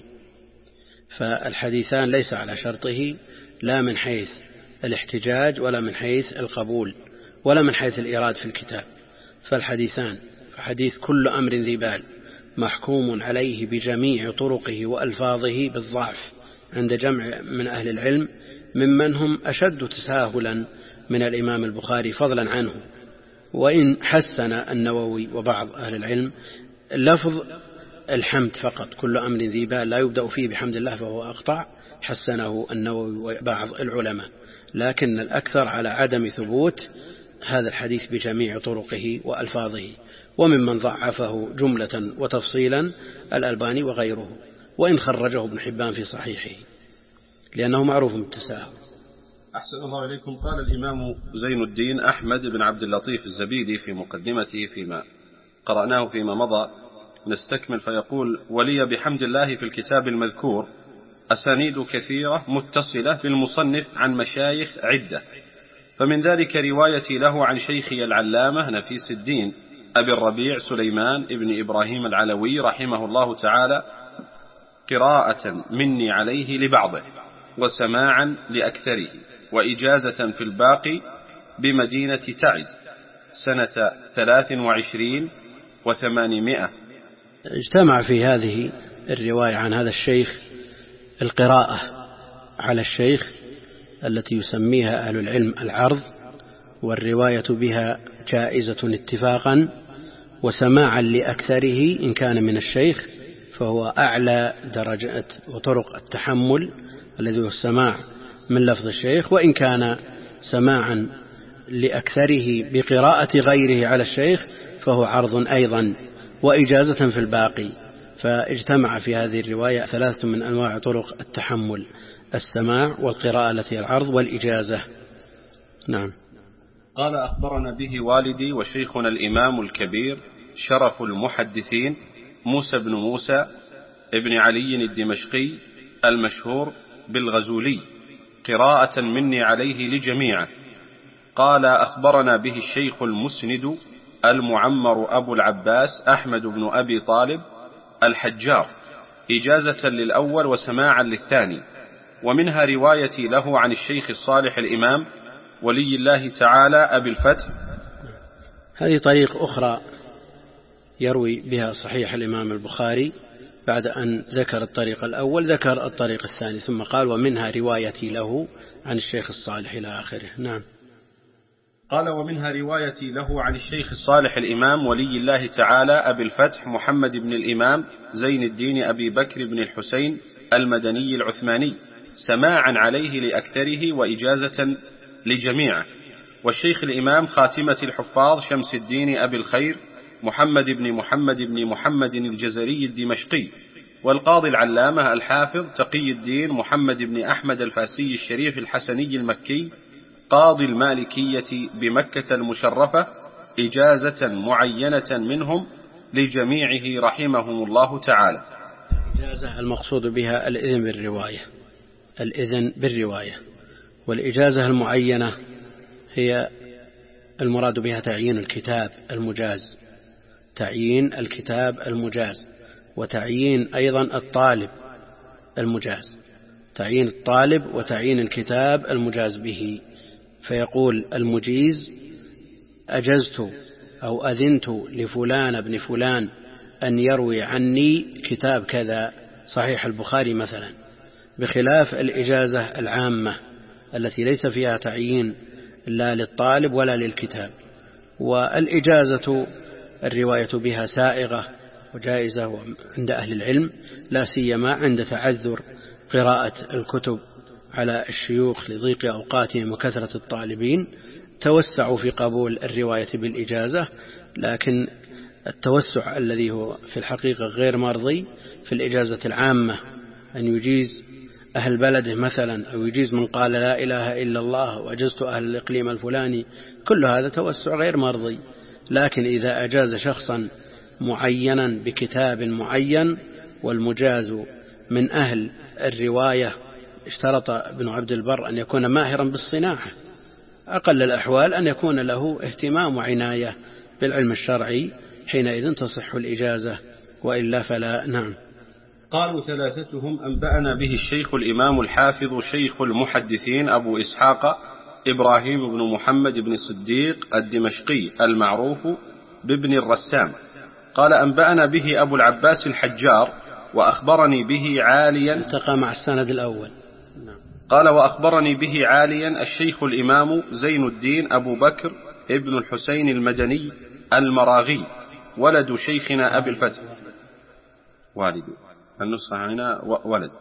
فالحديثان ليس على شرطه لا من حيث الاحتجاج ولا من حيث القبول ولا من حيث الإيراد في الكتاب، فالحديثان فحديث كل أمر ذي بال محكوم عليه بجميع طرقه وألفاظه بالضعف عند جمع من أهل العلم ممن هم أشد تساهلا من الإمام البخاري فضلا عنه، وإن حسن النووي وبعض أهل العلم لفظ الحمد فقط كل أمر ذي بال لا يبدأ فيه بحمد الله فهو أقطع، حسنه النووي وبعض العلماء، لكن الأكثر على عدم ثبوت هذا الحديث بجميع طرقه وألفاظه، وممن ضعفه جملة وتفصيلا الألباني وغيره، وإن خرجه ابن حبان في صحيحه لأنه معروف بالتساهل. أحسن الله إليكم. قال الإمام زين الدين أحمد بن عبد اللطيف الزبيدي في مقدمته فيما قرأناه فيما مضى، نستكمل فيقول ولي بحمد الله في الكتاب المذكور أسانيد كثيرة متصلة بالمصنف عن مشايخ عدة، فمن ذلك روايتي له عن شيخي العلامة نفيس الدين أبي الربيع سليمان ابن إبراهيم العلوي رحمه الله تعالى قراءة مني عليه لبعضه وسماعا لأكثره وإجازة في الباقي بمدينة تعز سنة ثلاث وعشرين وثمانمائة. اجتمع في هذه الرواية عن هذا الشيخ القراءة على الشيخ التي يسميها أهل العلم العرض، والرواية بها جائزة اتفاقا، وسماعا لأكثره إن كان من الشيخ فهو أعلى درجات وطرق التحمل الذي هو السماع من لفظ الشيخ، وإن كان سماعا لأكثره بقراءة غيره على الشيخ فهو عرض أيضا، وإجازة في الباقي، فاجتمع في هذه الرواية ثلاثة من أنواع طرق التحمل: السماع والقراءة التي العرض والإجازة. نعم. قال: أخبرنا به والدي وشيخنا الإمام الكبير شرف المحدثين موسى بن موسى ابن علي الدمشقي المشهور بالغزولي قراءة مني عليه لجميعه. قال: أخبرنا به الشيخ المسند المعمر أبو العباس أحمد بن أبي طالب الحجار إجازة للأول وسماعا للثاني، ومنها روايتي له عن الشيخ الصالح الإمام ولي الله تعالى أبي الفتح. هذه طريق أخرى يروي بها صحيح الإمام البخاري، بعد أن ذكر الطريق الأول ذكر الطريق الثاني، ثم قال: ومنها روايتي له عن الشيخ الصالح إلى آخره. نعم. قال: ومنها روايتي له عن الشيخ الصالح الإمام ولي الله تعالى أبي الفتح محمد بن الإمام زين الدين أبي بكر بن الحسين المدني العثماني سماعا عليه لأكثره وإجازة لجميعه. والشيخ الإمام خاتمة الحفاظ شمس الدين أبي الخير محمد بن محمد بن محمد الجزري الدمشقي، والقاضي العلامة الحافظ تقي الدين محمد بن أحمد الفاسي الشريف الحسني المكي قاضي المالكية بمكة المشرفة إجازة معينة منهم لجميعه رحمهم الله تعالى. الإجازة المقصود بها الإذن بالرواية، الإذن بالرواية. والإجازة المعينة هي المراد بها تعيين الكتاب المجاز، تعيين الكتاب المجاز، وتعيين أيضا الطالب المجاز، تعيين الطالب وتعيين الكتاب المجاز به. فيقول المجيز: أجزت أو أذنت لفلان بن فلان أن يروي عني كتاب كذا، صحيح البخاري مثلا، بخلاف الإجازة العامة التي ليس فيها تعيين لا للطالب ولا للكتاب. والإجازة الرواية بها سائغة وجائزة عند أهل العلم، لا سيما عند تعذر قراءة الكتب على الشيوخ لضيق أوقاتهم وكثرة الطالبين، توسعوا في قبول الرواية بالإجازة. لكن التوسع الذي هو في الحقيقة غير مرضي في الإجازة العامة، أن يجيز أهل بلده مثلا، أو يجيز من قال لا إله إلا الله وأجزت أهل الإقليم الفلاني، كل هذا توسع غير مرضي. لكن إذا أجاز شخصا معينا بكتاب معين، والمجاز من أهل الرواية اشترط ابن عبد البر أن يكون ماهرا بالصناعة، أقل الأحوال أن يكون له اهتمام وعناية بالعلم الشرعي، حينئذ تصح الإجازة، وإلا فلا. نعم. قالوا ثلاثتهم: أنبأنا به الشيخ الإمام الحافظ شيخ المحدثين أبو إسحاق إبراهيم بن محمد بن صديق الدمشقي المعروف بابن الرسام. قال: أنبأنا به أبو العباس الحجار، وأخبرني به عاليا. التقى مع السند الأول. قال: وأخبرني به عاليا الشيخ الإمام زين الدين أبو بكر ابن الحسين المدني المراغي ولد شيخنا أبي الفتح. والد النسخة هنا ولد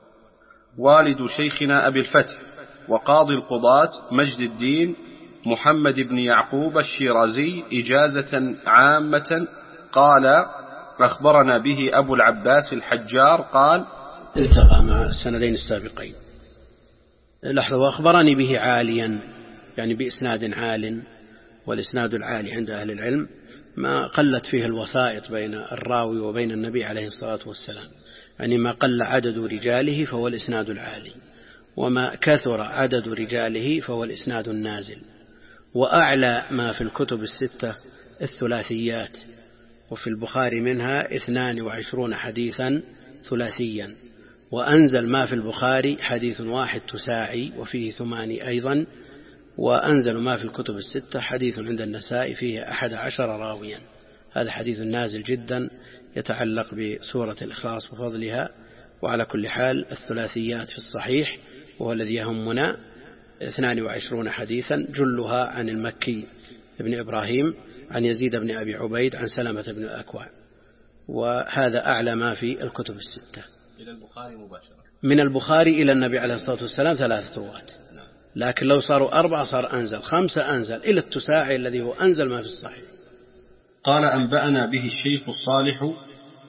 والد شيخنا أبي الفتح وقاضي القضاة مجد الدين محمد بن يعقوب الشيرازي إجازة عامة. قال: أخبرنا به أبو العباس الحجار. قال: التقى مع السندين السابقين. لحظة. وأخبرني به عاليا، يعني بإسناد عال، والإسناد العالي عند أهل العلم ما قلت فيه الوسائط بين الراوي وبين النبي عليه الصلاة والسلام، يعني ما قل عدد رجاله فهو الإسناد العالي، وما كثر عدد رجاله فهو الإسناد النازل. وأعلى ما في الكتب الستة الثلاثيات، وفي البخاري منها اثنان وعشرون حديثا ثلاثيا، وأنزل ما في البخاري حديث واحد تساعي وفيه ثماني أيضا، وأنزل ما في الكتب الستة حديث عند النساء فيه أحد عشر راويا. هذا حديث نازل جدا يتعلق بسورة الإخلاص وفضلها. وعلى كل حال الثلاثيات في الصحيح، وهو الذي يهمنا، اثنان وعشرون حديثا جلها عن المكي ابن إبراهيم عن يزيد بن أبي عبيد عن سلمة بن الأكوع، وهذا أعلى ما في الكتب الستة. إلى البخاري مباشرة. من البخاري إلى النبي عليه الصلاة والسلام ثلاثة رواة، لكن لو صاروا أربعة صار أنزل، خمسة أنزل، إلى التساعي الذي هو أنزل ما في الصحيح. قال: أنبأنا به الشيخ الصالح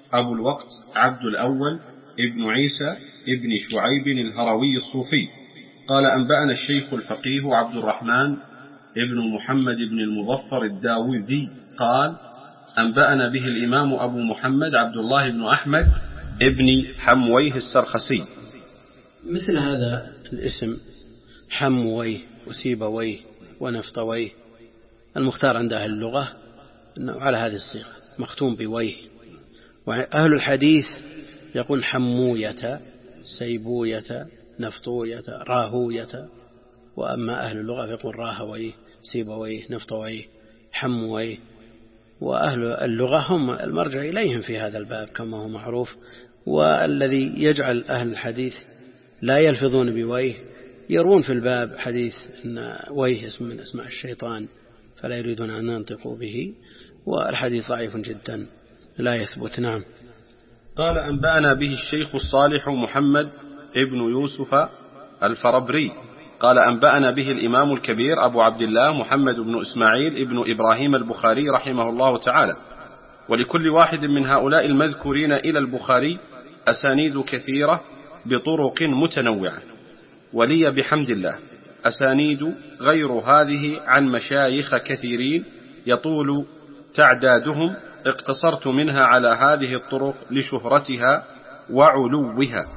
أبو الوقت عبد الأول ابن عيسى ابن شعيب الهروي الصوفي قال أنبأنا الشيخ الفقيه عبد الرحمن ابن محمد بن المظفر الداودي قال أنبأنا به الإمام أبو محمد عبد الله بن أحمد ابن حمويه السرخسي. مثل هذا الاسم حمويه وسيبويه ونفطويه المختار عند أهل اللغة أنه على هذه الصيغة مختوم بويه، وأهل الحديث يقول حموية سيبوية نفطوية راهوية، وأما أهل اللغة يقول راهويه سيبويه نفطويه حمويه، وأهل اللغة هم المرجع إليهم في هذا الباب كما هو معروف. والذي يجعل أهل الحديث لا يلفظون بويه يرون في الباب حديث أن ويه اسم من اسماء الشيطان فلا يريدون أن ينطقوا به، والحديث ضعيف جدا لا يثبت. نعم. قال أنبأنا به الشيخ الصالح محمد ابن يوسف الفربري قال أنبأنا به الإمام الكبير أبو عبد الله محمد بن إسماعيل ابن إبراهيم البخاري رحمه الله تعالى. ولكل واحد من هؤلاء المذكورين إلى البخاري أسانيد كثيرة بطرق متنوعة، ولي بحمد الله أسانيد غير هذه عن مشايخ كثيرين يطول تعدادهم، اقتصرت منها على هذه الطرق لشهرتها وعلوها.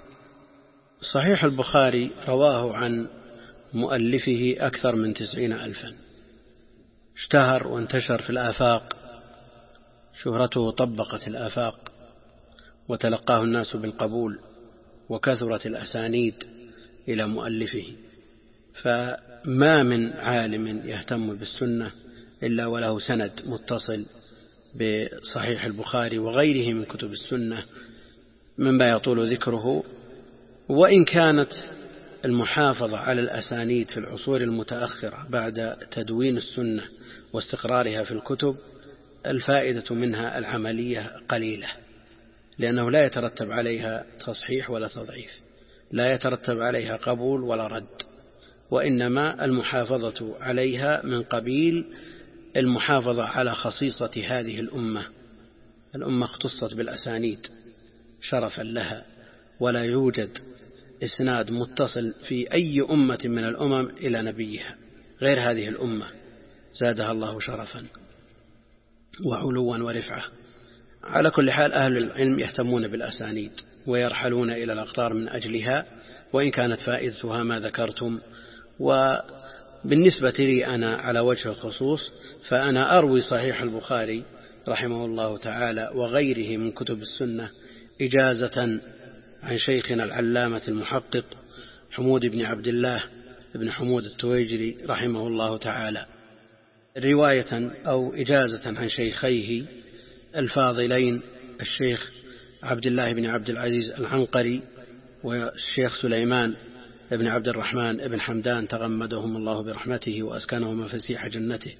صحيح البخاري رواه عن مؤلفه أكثر من تسعين ألفا، اشتهر وانتشر في الآفاق، شهرته طبقت الآفاق وتلقاه الناس بالقبول، وكثرت الأسانيد إلى مؤلفه. فما من عالم يهتم بالسنة إلا وله سند متصل بصحيح البخاري وغيره من كتب السنة مما يطول ذكره. وإن كانت المحافظة على الأسانيد في العصور المتأخرة بعد تدوين السنة واستقرارها في الكتب الفائدة منها العملية قليلة، لأنه لا يترتب عليها تصحيح ولا تضعيف، لا يترتب عليها قبول ولا رد، وإنما المحافظة عليها من قبيل المحافظة على خصيصة هذه الأمة. الأمة اختصت بالأسانيد شرفا لها، ولا يوجد إسناد متصل في أي أمة من الأمم إلى نبيها غير هذه الأمة زادها الله شرفا وعلوا ورفعة. على كل حال أهل العلم يهتمون بالأسانيد ويرحلون إلى الأقطار من أجلها، وإن كانت فائدتها ما ذكرتم. وبالنسبة لي أنا على وجه الخصوص فأنا أروي صحيح البخاري رحمه الله تعالى وغيره من كتب السنة إجازة عن شيخنا العلامة المحقق حمود بن عبد الله بن حمود التويجري رحمه الله تعالى، رواية أو إجازة عن شيخيه الفاضلين الشيخ عبد الله بن عبد العزيز العنقري والشيخ سليمان بن عبد الرحمن بن حمدان تغمدهم الله برحمته وأسكنهم فسيح جنته.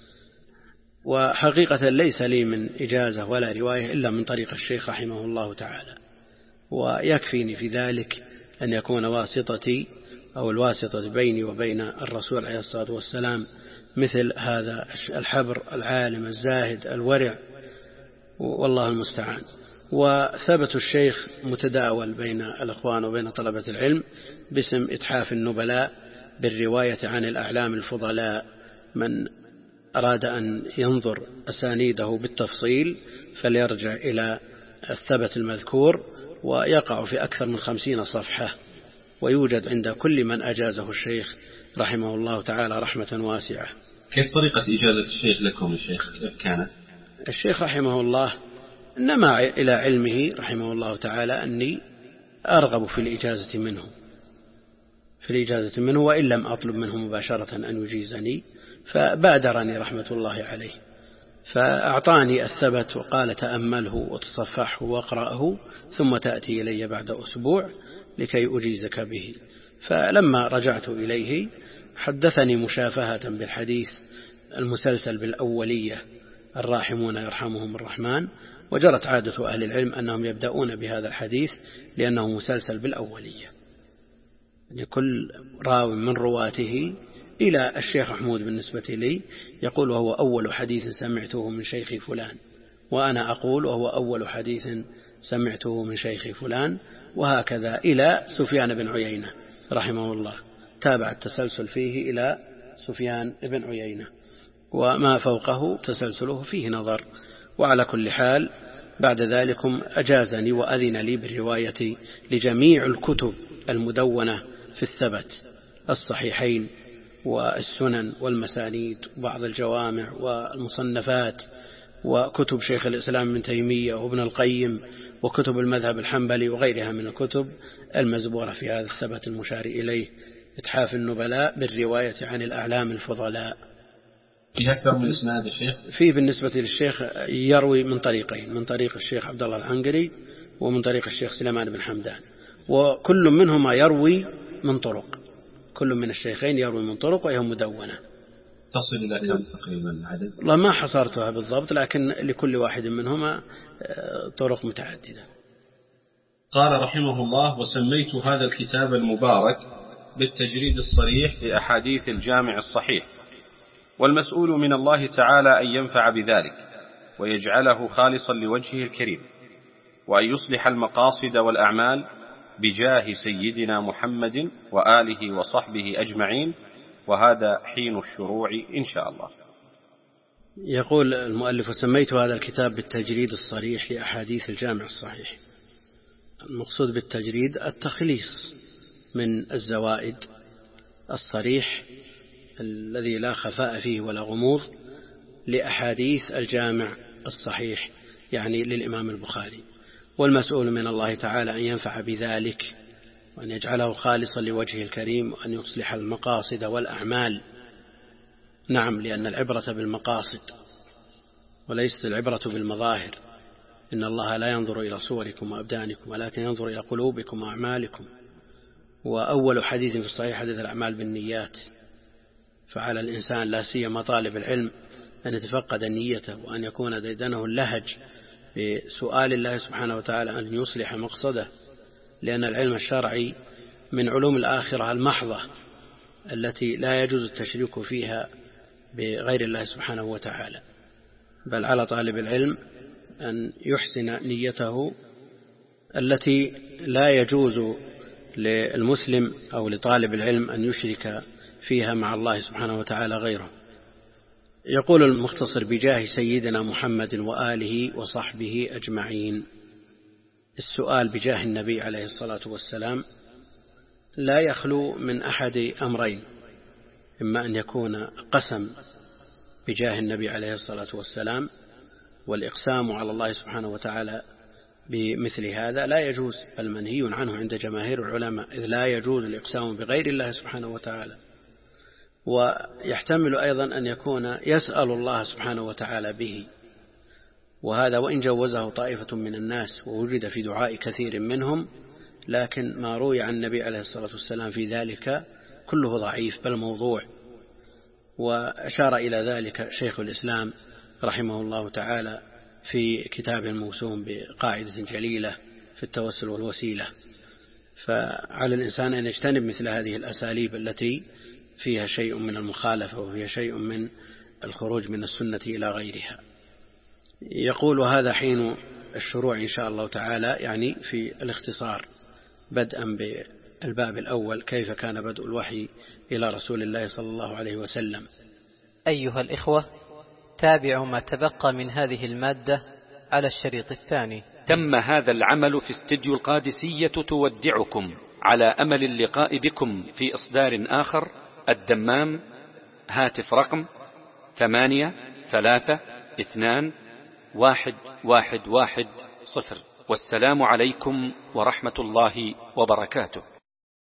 وحقيقة ليس لي من إجازة ولا رواية إلا من طريق الشيخ رحمه الله تعالى، ويكفيني في ذلك أن يكون واسطتي أو الواسطة بيني وبين الرسول عليه الصلاة والسلام مثل هذا الحبر العالم الزاهد الورع، والله المستعان. وثبت الشيخ متداول بين الأخوان وبين طلبة العلم باسم إتحاف النبلاء بالرواية عن الأعلام الفضلاء. من أراد أن ينظر أسانيده بالتفصيل فليرجع إلى الثبت المذكور، ويقع في أكثر من خمسين صفحة، ويوجد عند كل من أجازه الشيخ رحمه الله تعالى رحمة واسعة. كيف طريقة إجازة الشيخ لكم الشيخ كيف كانت؟ الشيخ رحمه الله نما إلى علمه رحمه الله تعالى أني أرغب في الإجازة منه في الإجازة منه وإن لم أطلب منه مباشرة أن يجيزني، فبادرني رحمة الله عليه فأعطاني الثبت وقال تأمله وتصفحه واقرأه ثم تأتي إلي بعد أسبوع لكي أجيزك به. فلما رجعت إليه حدثني مشافهة بالحديث المسلسل بالأولية الراحمون يرحمهم الرحمن، وجرت عادة أهل العلم أنهم يبدأون بهذا الحديث لأنه مسلسل بالأولية، لكل راو من رواته إلى الشيخ محمود بالنسبة لي يقول وهو أول حديث سمعته من شيخي فلان، وأنا أقول وهو أول حديث سمعته من شيخ فلان، وهكذا إلى سفيان بن عيينة رحمه الله، تابع التسلسل فيه إلى سفيان بن عيينة، وما فوقه تسلسله فيه نظر. وعلى كل حال بعد ذلكم أجازني وأذن لي بالرواية لجميع الكتب المدونة في الثبت، الصحيحين والسنن والمسانيد وبعض الجوامع والمصنفات وكتب شيخ الإسلام ابن تيمية وابن القيم وكتب المذهب الحنبلي وغيرها من الكتب المزبورة في هذا الثبت المشار إليه، إتحاف النبلاء بالرواية عن الأعلام الفضلاء. في أكثر من إسناد الشيخ؟ في بالنسبة للشيخ يروي من طريقين، من طريق الشيخ عبد الله العنقري ومن طريق الشيخ سليمان بن حمدان، وكل منهما يروي من طرق، كل من الشيخين يروي من طرق وهي مدونة. تصل إلى كم تقريبا عدد؟ لا ما حصرتها بالضبط، لكن لكل واحد منهما طرق متعددة. قال رحمه الله: وسميت هذا الكتاب المبارك بالتجريد الصريح لأحاديث الجامع الصحيح، والمسؤول من الله تعالى أن ينفع بذلك ويجعله خالصا لوجهه الكريم، وأن يصلح المقاصد والأعمال بجاه سيدنا محمد وآله وصحبه أجمعين، وهذا حين الشروع إن شاء الله. يقول المؤلف: وسميت هذا الكتاب بالتجريد الصريح لأحاديث الجامع الصحيح. المقصود بالتجريد التخليص من الزوائد، الصريح الذي لا خفاء فيه ولا غموض، لأحاديث الجامع الصحيح، يعني للإمام البخاري، والمسؤول من الله تعالى أن ينفع بذلك وأن يجعله خالصا لوجهه الكريم، وأن يصلح المقاصد والأعمال. نعم، لأن العبرة بالمقاصد وليست العبرة بالمظاهر. إن الله لا ينظر إلى صوركم وأبدانكم ولكن ينظر إلى قلوبكم وأعمالكم. وأول حديث في الصحيح حديث الأعمال بالنيات، فعلى الإنسان لا سيما طالب العلم أن يتفقد نيته، وأن يكون ديدنه اللهج بسؤال الله سبحانه وتعالى أن يصلح مقصده، لأن العلم الشرعي من علوم الآخرة المحضة التي لا يجوز التشريك فيها بغير الله سبحانه وتعالى، بل على طالب العلم أن يحسن نيته التي لا يجوز للمسلم أو لطالب العلم أن يشرك فيها مع الله سبحانه وتعالى غيره. يقول المختصر: بجاه سيدنا محمد وآله وصحبه أجمعين. السؤال بجاه النبي عليه الصلاة والسلام لا يخلو من أحد أمرين: إما أن يكون قسم بجاه النبي عليه الصلاة والسلام، والإقسام على الله سبحانه وتعالى بمثل هذا لا يجوز، بل منهي عنه عند جماهير العلماء، إذ لا يجوز الإقسام بغير الله سبحانه وتعالى. ويحتمل أيضا أن يكون يسأل الله سبحانه وتعالى به، وهذا وإن جوزه طائفة من الناس ووجد في دعاء كثير منهم، لكن ما روي عن النبي عليه الصلاة والسلام في ذلك كله ضعيف بل موضوع. وأشار إلى ذلك شيخ الإسلام رحمه الله تعالى في كتاب الموسوم بقاعدة جليلة في التوسل والوسيلة. فعلى الإنسان أن يجتنب مثل هذه الأساليب التي فيها شيء من المخالفة وفيها شيء من الخروج من السنة إلى غيرها. يقول: هذا حين الشروع إن شاء الله تعالى، يعني في الاختصار، بدءا بالباب الأول: كيف كان بدء الوحي إلى رسول الله صلى الله عليه وسلم. أيها الإخوة، تابعوا ما تبقى من هذه المادة على الشريط الثاني. تم هذا العمل في استديو القادسية تودعكم على أمل اللقاء بكم في إصدار آخر. الدمام، هاتف رقم ثمانية ثلاثة اثنان واحد واحد واحد صفر. والسلام عليكم ورحمة الله وبركاته.